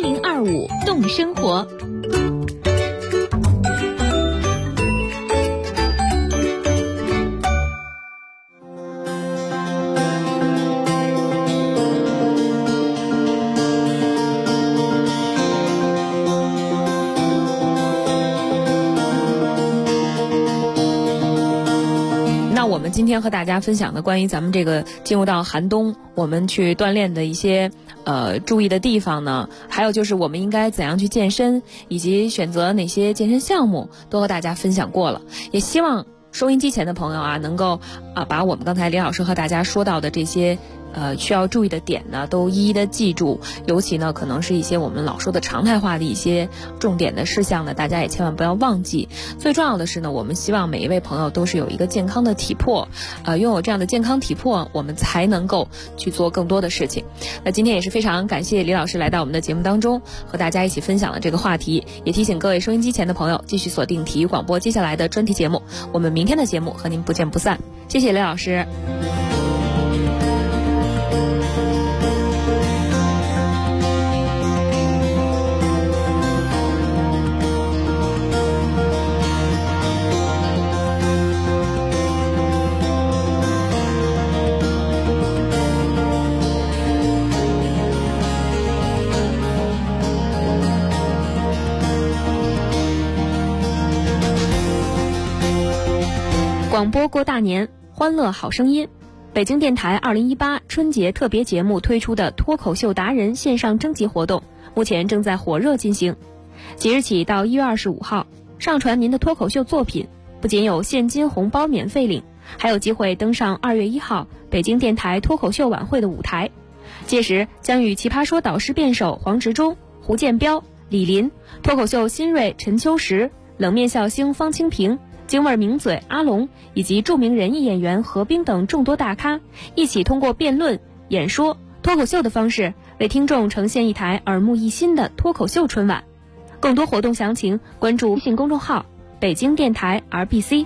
1025动生活。 我们今天和大家分享的关于咱们这个进入到寒冬，我们去锻炼的一些注意的地方呢，还有就是我们应该怎样去健身，以及选择哪些健身项目，都和大家分享过了。也希望收音机前的朋友啊，能够把我们刚才李老师和大家说到的这些需要注意的点呢，都一一的记住。尤其呢，可能是一些我们老说的常态化的一些重点的事项呢，大家也千万不要忘记。最重要的是呢，我们希望每一位朋友都是有一个健康的体魄，拥有这样的健康体魄，我们才能够去做更多的事情。那今天也是非常感谢李老师来到我们的节目当中，和大家一起分享了这个话题。也提醒各位收音机前的朋友，继续锁定体育广播接下来的专题节目。我们明天的节目和您不见不散。谢谢李老师。广播过大年，欢乐好声音。北京电台2018春节特别节目推出的脱口秀达人线上征集活动，目前正在火热进行。即日起到1月25号，上传您的脱口秀作品，不仅有现金红包免费领，还有机会登上2月1号北京电台脱口秀晚会的舞台。届时将与奇葩说导师辩手黄执中、胡建彪、李林、脱口秀新锐陈秋实、冷面笑星方清平、京味名嘴阿龙以及著名人艺演员何冰等众多大咖，一起通过辩论、演说、脱口秀的方式，为听众呈现一台耳目一新的脱口秀春晚。更多活动详情关注微信公众号北京电台 RBC。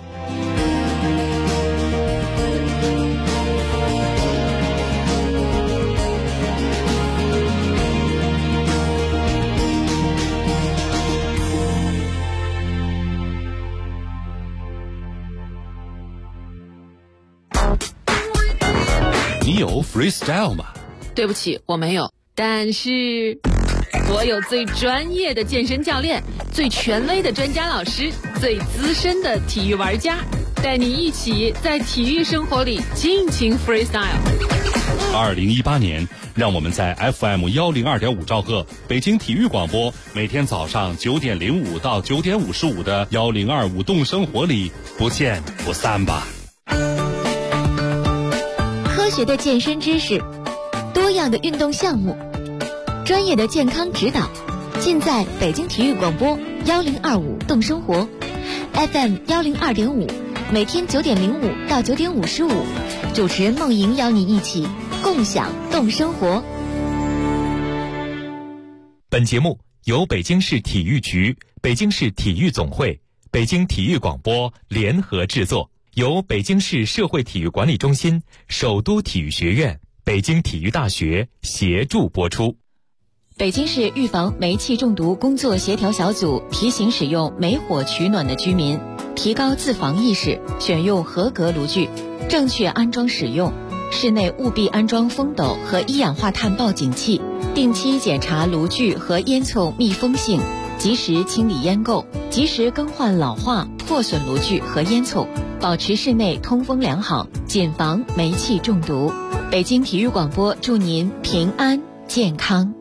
你有 freestyle 吗？ 对不起，我没有。但是我有最专业的健身教练，最权威的专家老师，最资深的体育玩家，带你一起在体育生活里尽情 freestyle。 2018年， 让我们在 FM102.5兆赫北京体育广播每天早上9点05到9点55的1025动生活里不见不散吧。 科学的健身知识，多样的运动项目，专业的健康指导，尽在北京体育广播1025动生活 FM102.5，每天9点05到9点55，主持人梦莹邀你一起共享动生活。 本节目由北京市体育局、北京市体育总会、北京体育广播联合制作，由北京市社会体育管理中心、首都体育学院、北京体育大学协助播出。 北京市预防煤气中毒工作协调小组提醒使用煤火取暖的居民，提高自防意识，选用合格炉具，正确安装使用。室内务必安装风斗和一氧化碳报警器，定期检查炉具和烟囱密封性，及时清理烟垢，及时更换老化破损炉具和烟囱，保持室内通风良好，谨防煤气中毒。北京体育广播祝您平安健康。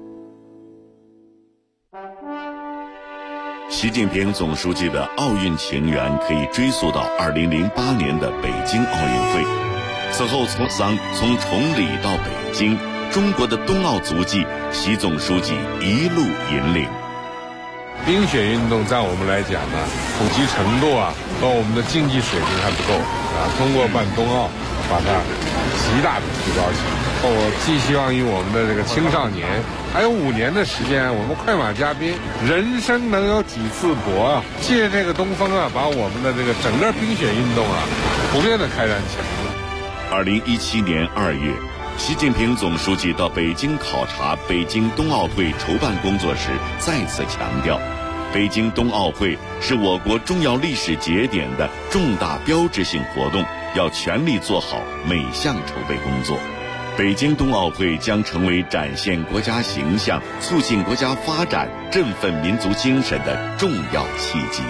习近平总书记的奥运情缘可以追溯到2008年的北京奥运会。此后从崇礼到北京，中国的冬奥足迹，习总书记一路引领。 冰雪运动在我们来讲呢，普及程度和我们的竞技水平还不够通过办冬奥，把它极大的提高起来。我寄希望于我们的这个青少年，还有5年的时间，我们快马加鞭，人生能有几次搏借这个东风把我们的这个整个冰雪运动普遍的开展起来。 2017年2月，习近平总书记到北京考察北京冬奥会筹办工作时，再次强调，北京冬奥会是我国重要历史节点的重大标志性活动，要全力做好每项筹备工作。北京冬奥会将成为展现国家形象、促进国家发展、振奋民族精神的重要契机。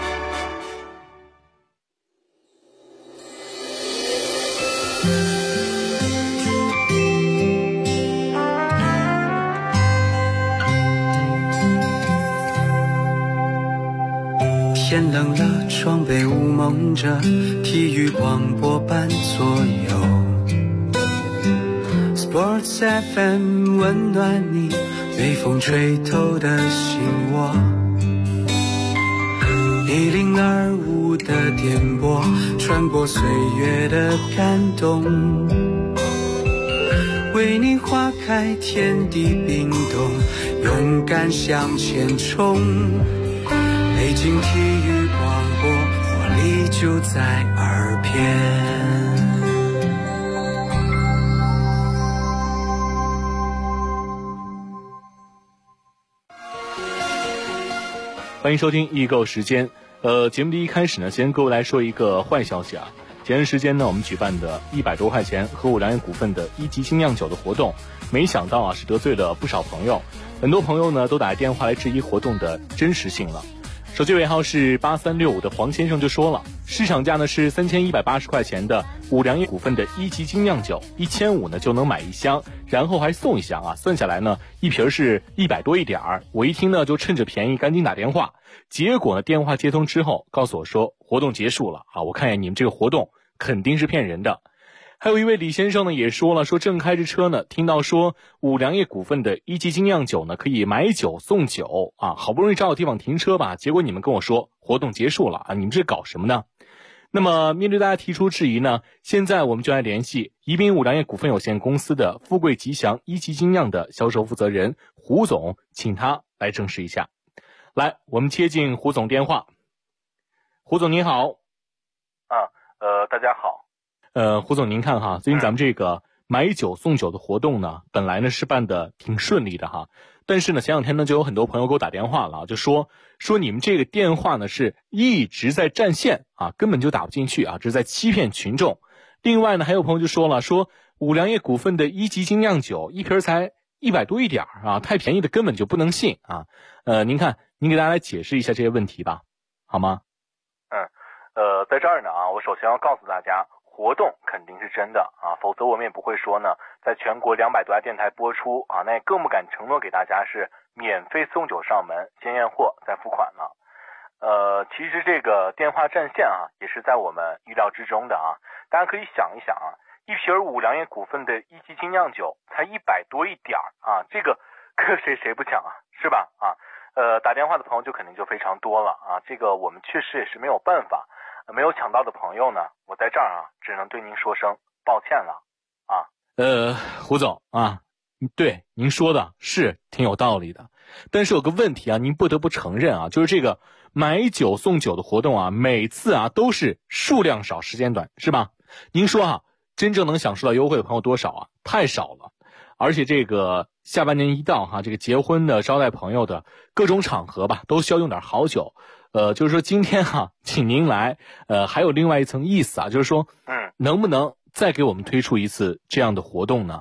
天冷了，窗被雾蒙着，体育广播伴左右。Sports FM 温暖你被风吹透的心窝。1025的电波穿过岁月的感动，为你划开天地冰冻，勇敢向前冲。北京体育广播，活力就在耳边。 欢迎收听易购时间。节目的一开始呢，先跟各位来说一个坏消息前段时间呢，我们举办的100多块钱和五粮液股份的1级精酿酒的活动，没想到是得罪了不少朋友，很多朋友呢都打电话来质疑活动的真实性了。手机尾号是8365的黄先生就说了，市场价呢是3180块钱的五粮液股份的1级精酿酒，1500呢就能买1箱，然后还送1箱算下来呢一瓶是100多一点儿。我一听呢就趁着便宜赶紧打电话，结果呢电话接通之后告诉我说活动结束了我看见你们这个活动肯定是骗人的。还有一位李先生呢也说了，说正开着车呢，听到说五粮液股份的1级精酿酒呢可以买酒送酒好不容易找到地方停车吧，结果你们跟我说活动结束了你们这搞什么呢？那么面对大家提出质疑呢，现在我们就来联系宜宾五粮液股份有限公司的富贵吉祥1级精酿的销售负责人胡总，请他来证实一下。来，我们接进胡总电话。胡总您好。 大家好。 胡总您看最近咱们这个买酒送酒的活动呢，本来呢是办的挺顺利的但是呢前两天呢就有很多朋友给我打电话了，就说你们这个电话呢是一直在占线根本就打不进去这是在欺骗群众。另外呢还有朋友就说了，说五粮液股份的1级精酿酒一瓶才100多一点太便宜的根本就不能信您看您给大家来解释一下这些问题吧，好吗？ 在这儿呢我首先要告诉大家， 活动肯定是真的啊，否则我们也不会说呢，在全国200多家电台播出啊，那也更不敢承诺给大家是免费送酒上门，先验货再付款了。其实这个电话占线啊，也是在我们预料之中的啊。大家可以想一想啊，一瓶五粮液股份的一级精酿酒才100多一点啊，这个搁谁不抢啊，是吧？啊，打电话的朋友就肯定就非常多了啊，这个我们确实也是没有办法。没有抢到的朋友呢，我在这儿啊，只能对您说声抱歉了啊。 胡总啊，对您说的是挺有道理的，但是有个问题啊，您不得不承认啊，就是这个买酒送酒的活动啊，每次啊都是数量少时间短，是吧？您说啊，真正能享受到优惠的朋友多少啊？太少了。而且这个下半年一到哈，这个结婚的、招待朋友的各种场合吧，都需要用点好酒。就是说今天哈，请您来，还有另外一层意思啊，就是说，能不能再给我们推出一次这样的活动呢？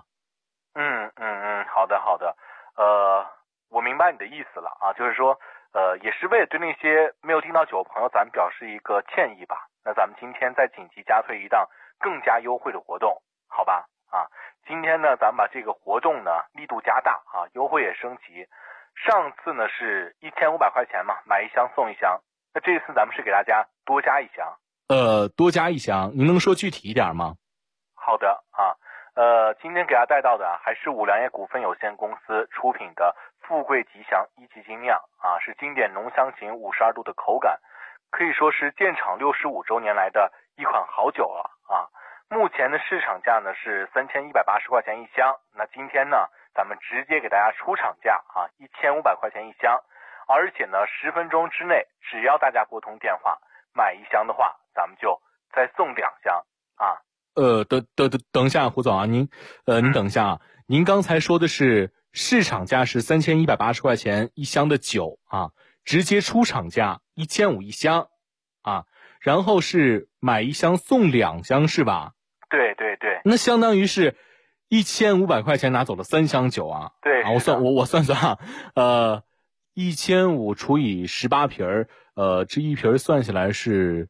好的，我明白你的意思了啊，就是说，也是为了对那些没有订到酒的朋友，咱们表示一个歉意吧。那咱们今天再紧急加推一档更加优惠的活动，好吧？啊，今天呢，咱们把这个活动呢力度加大啊，优惠也升级。上次呢是1500块钱嘛，买一箱送一箱。那这次咱们是给大家多加一箱。 多加一箱，您能说具体一点吗？ 好的啊，今天给大家带到的还是五粮液股份有限公司出品的富贵吉祥一级精酿啊，是经典浓香型52度的口感，可以说是建厂65周年来的一款好酒了啊。目前的市场价呢是3180块钱一箱，那今天呢咱们直接给大家出厂价啊，1500块钱一箱，而且呢10分钟之内，只要大家拨通电话买一箱的话，咱们就再送2箱啊。 等一下，胡总啊，您等一下啊，您刚才说的是市场价是3180块钱一箱的酒啊，直接出厂价1500一箱啊，然后是买一箱送2箱是吧？ 对， 那相当于是1500块钱拿走了3箱酒啊。 对啊，我算算啊，1500除以18瓶这一瓶算下来是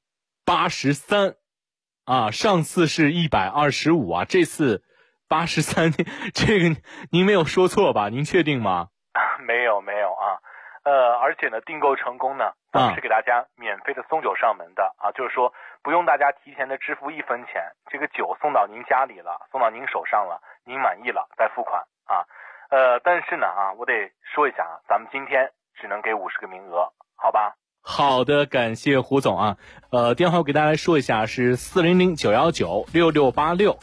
83啊，上次是125啊，这次83，这个您没有说错吧？您确定吗？ 没有啊，而且呢，订购成功呢，咱们是给大家免费的送酒上门的啊，就是说不用大家提前的支付1分钱，这个酒送到您家里了，送到您手上了，您满意了再付款啊。但是呢啊，我得说一下啊，咱们今天只能给50个名额，好吧？ 好的，感谢胡总啊。电话我给大家说一下是400-919-6686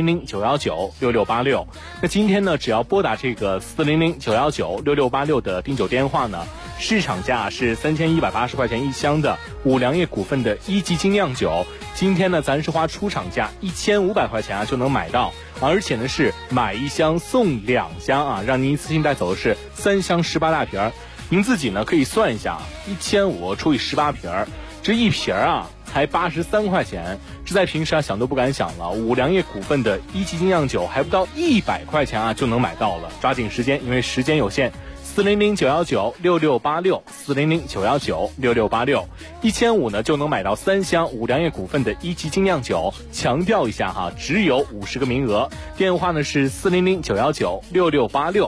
400-919-6686。那今天呢，只要拨打这个400-919-6686的订酒电话呢，市场价是3180块钱一箱的五粮液股份的一级精酿酒，今天呢咱是花出厂价1500块钱啊就能买到，而且呢是买一箱送2箱啊，让您一次性带走的是3箱18大瓶。您自己呢可以算一下，1500除以18瓶，这一瓶啊才83块钱，这在平时啊想都不敢想了。五粮液股份的一级精酿酒还不到100块钱啊就能买到了，抓紧时间，因为时间有限。400-919-6686 400-919-6686 1500呢就能买到3箱五粮液股份的一级精酿酒，强调一下哈，只有50个名额。电话呢是400-919-6686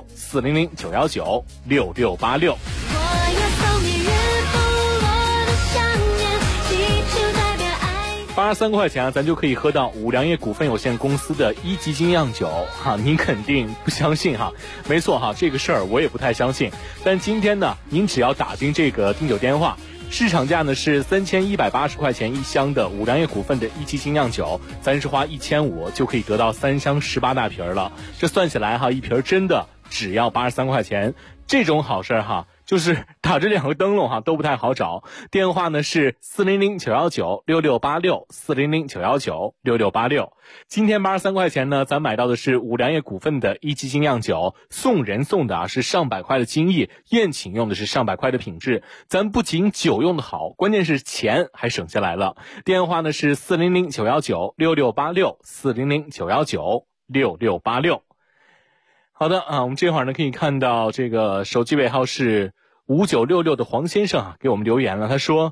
400-919-6686。83块钱啊，咱就可以喝到五粮液股份有限公司的一级精酿酒哈，您肯定不相信哈？没错哈，这个事儿我也不太相信。但今天呢，您只要打进这个订酒电话，市场价呢是3180块钱一箱的五粮液股份的一级精酿酒，咱是花1500就可以得到3箱18大瓶了。这算起来哈，一瓶真的只要83块钱，这种好事哈。就是打这2个灯笼哈都不太好找，电话呢是400-919-6686 400-919-6686。今天83块钱呢，咱买到的是五粮液股份的一级精酿酒，送人送的是上百块的精益，宴请用的是上百块的品质，咱不仅酒用的好，关键是钱还省下来了。电话呢是400-919-6686 400-919-6686。好的啊，我们这会儿呢可以看到这个手机尾号是5966的黄先生啊给我们留言了，他说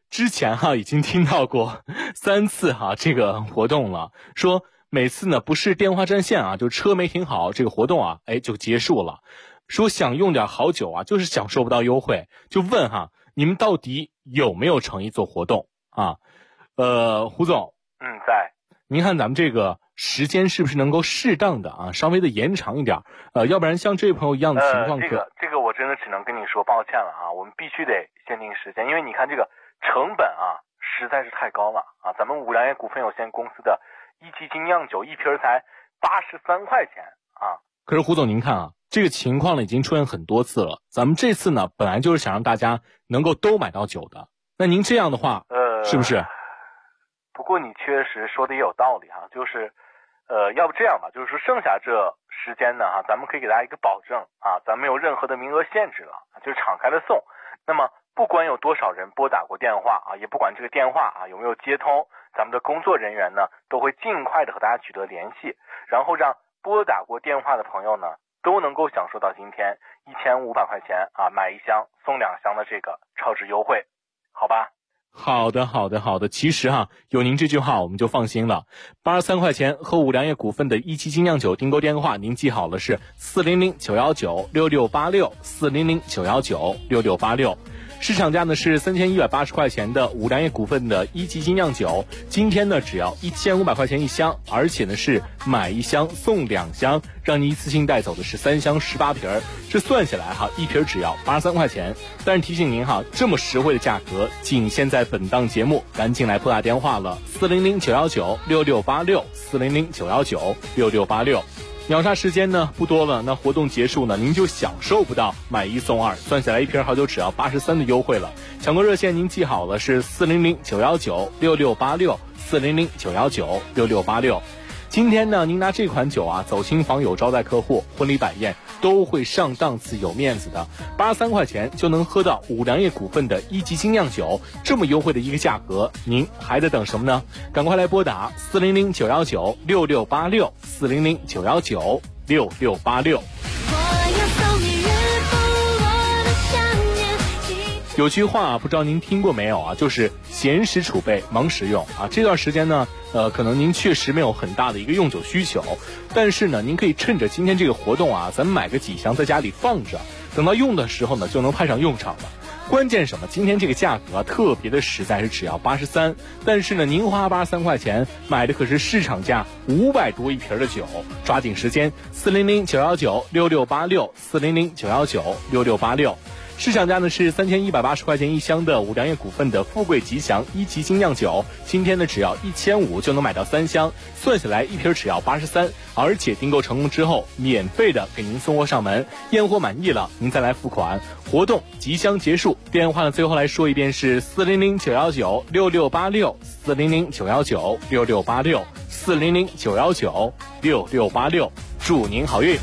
之前已经听到过3次这个活动了，说每次呢不是电话占线就车没停好，这个活动就结束了。说想用点好酒就是享受不到优惠，就问你们到底有没有诚意做活动胡总， 在。 您看咱们这个时间是不是能够适当的稍微的延长一点？要不然像这位朋友一样的情况这个我真的只能跟你说抱歉了我们必须得限定时间，因为你看这个成本实在是太高了咱们五粮液股份有限公司的一级精酿酒一瓶才83块钱可是胡总您看这个情况呢已经出现很多次了，咱们这次呢本来就是想让大家能够都买到酒的，那您这样的话是不是？ 不过你确实说的也有道理就是要不这样吧，就是说剩下这时间呢咱们可以给大家一个保证咱们没有任何的名额限制了，就是敞开的送。那么不管有多少人拨打过电话也不管这个电话有没有接通，咱们的工作人员呢都会尽快的和大家取得联系，然后让拨打过电话的朋友呢都能够享受到今天1500块钱买1箱送2箱的这个超值优惠，好吧？ 好的，其实有您这句话我们就放心了。83块钱和五粮液股份的一期精酿酒订购电话您记好了，是400-919-6686 400-919-6686。市场价呢是3180块钱的五粮液股份的一级精酿酒，今天呢只要1500块钱1箱，而且呢是买1箱送2箱，让你一次性带走的是3箱18瓶，这算下来一瓶只要83块钱。但是提醒您这么实惠的价格仅限在本档节目，赶紧来拨打电话了，400-919-6686 400-919-6686。秒杀时间呢不多了，那活动结束呢您就享受不到买1送2，算下来一瓶好酒只要83的优惠了。抢购热线您记好了，是400-919-6686 400-919-6686。今天呢您拿这款酒走亲访友招待客户婚礼摆宴都会上档次有面子的，83块钱就能喝到五粮液股份的一级精酿酒，这么优惠的一个价格，您还在等什么呢？赶快来拨打400-919-6686 400-919-6686。有句话不知道您听过没有就是闲时储备忙时用这段时间呢可能您确实没有很大的一个用酒需求，但是呢您可以趁着今天这个活动咱们买个几箱在家里放着，等到用的时候呢就能派上用场了。关键什么？今天这个价格特别的实在，是只要83，但是呢您花83块钱买的可是市场价500多一瓶的酒，抓紧时间400-919-6686 400-919-6686。市场价呢是3180块钱1箱的五粮液股份的富贵吉祥一级精酿酒，今天呢只要1500就能买到3箱，算下来一瓶只要83，而且订购成功之后免费的给您送货上门，验货满意了您再来付款。活动即将结束，电话呢最后来说一遍是400-919-6686 400-919-6686 400-919-6686，祝您好运。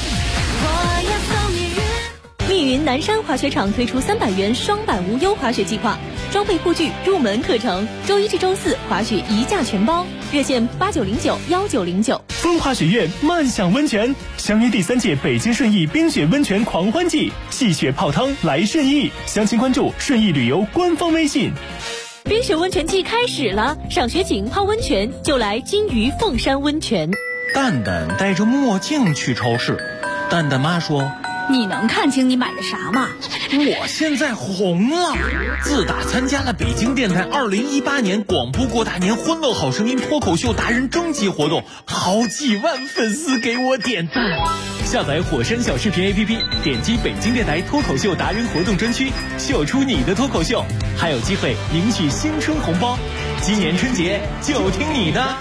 密云南山滑雪场推出300元双板无忧滑雪计划，装备护具、入门课程，周1至周4滑雪1价全包，热线8909-1909。 风华雪苑慢享温泉，相约第3届北京顺义冰雪温泉狂欢季，戏雪泡汤来顺义，详情关注顺义旅游官方微信。 冰雪温泉季开始了，赏雪景、泡温泉就来金鱼凤山温泉。 蛋蛋戴着墨镜去超市，蛋蛋妈说：“ 你能看清你买的啥吗？ 我现在红了！自打参加了北京电台2018年广播过大年欢乐好声音脱口秀达人征集活动，好几万粉丝给我点赞。下载火山小视频 APP， 点击北京电台脱口秀达人活动专区，秀出你的脱口秀，还有机会领取新春红包。今年春节就听你的！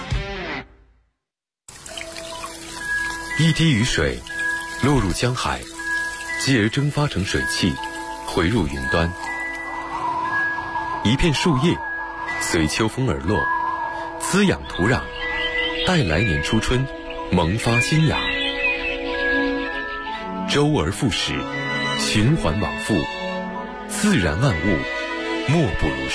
一滴雨水落入江海，继而蒸发成水汽，回入云端。一片树叶随秋风而落，滋养土壤，待来年初春萌发新芽。周而复始，循环往复，自然万物莫不如是。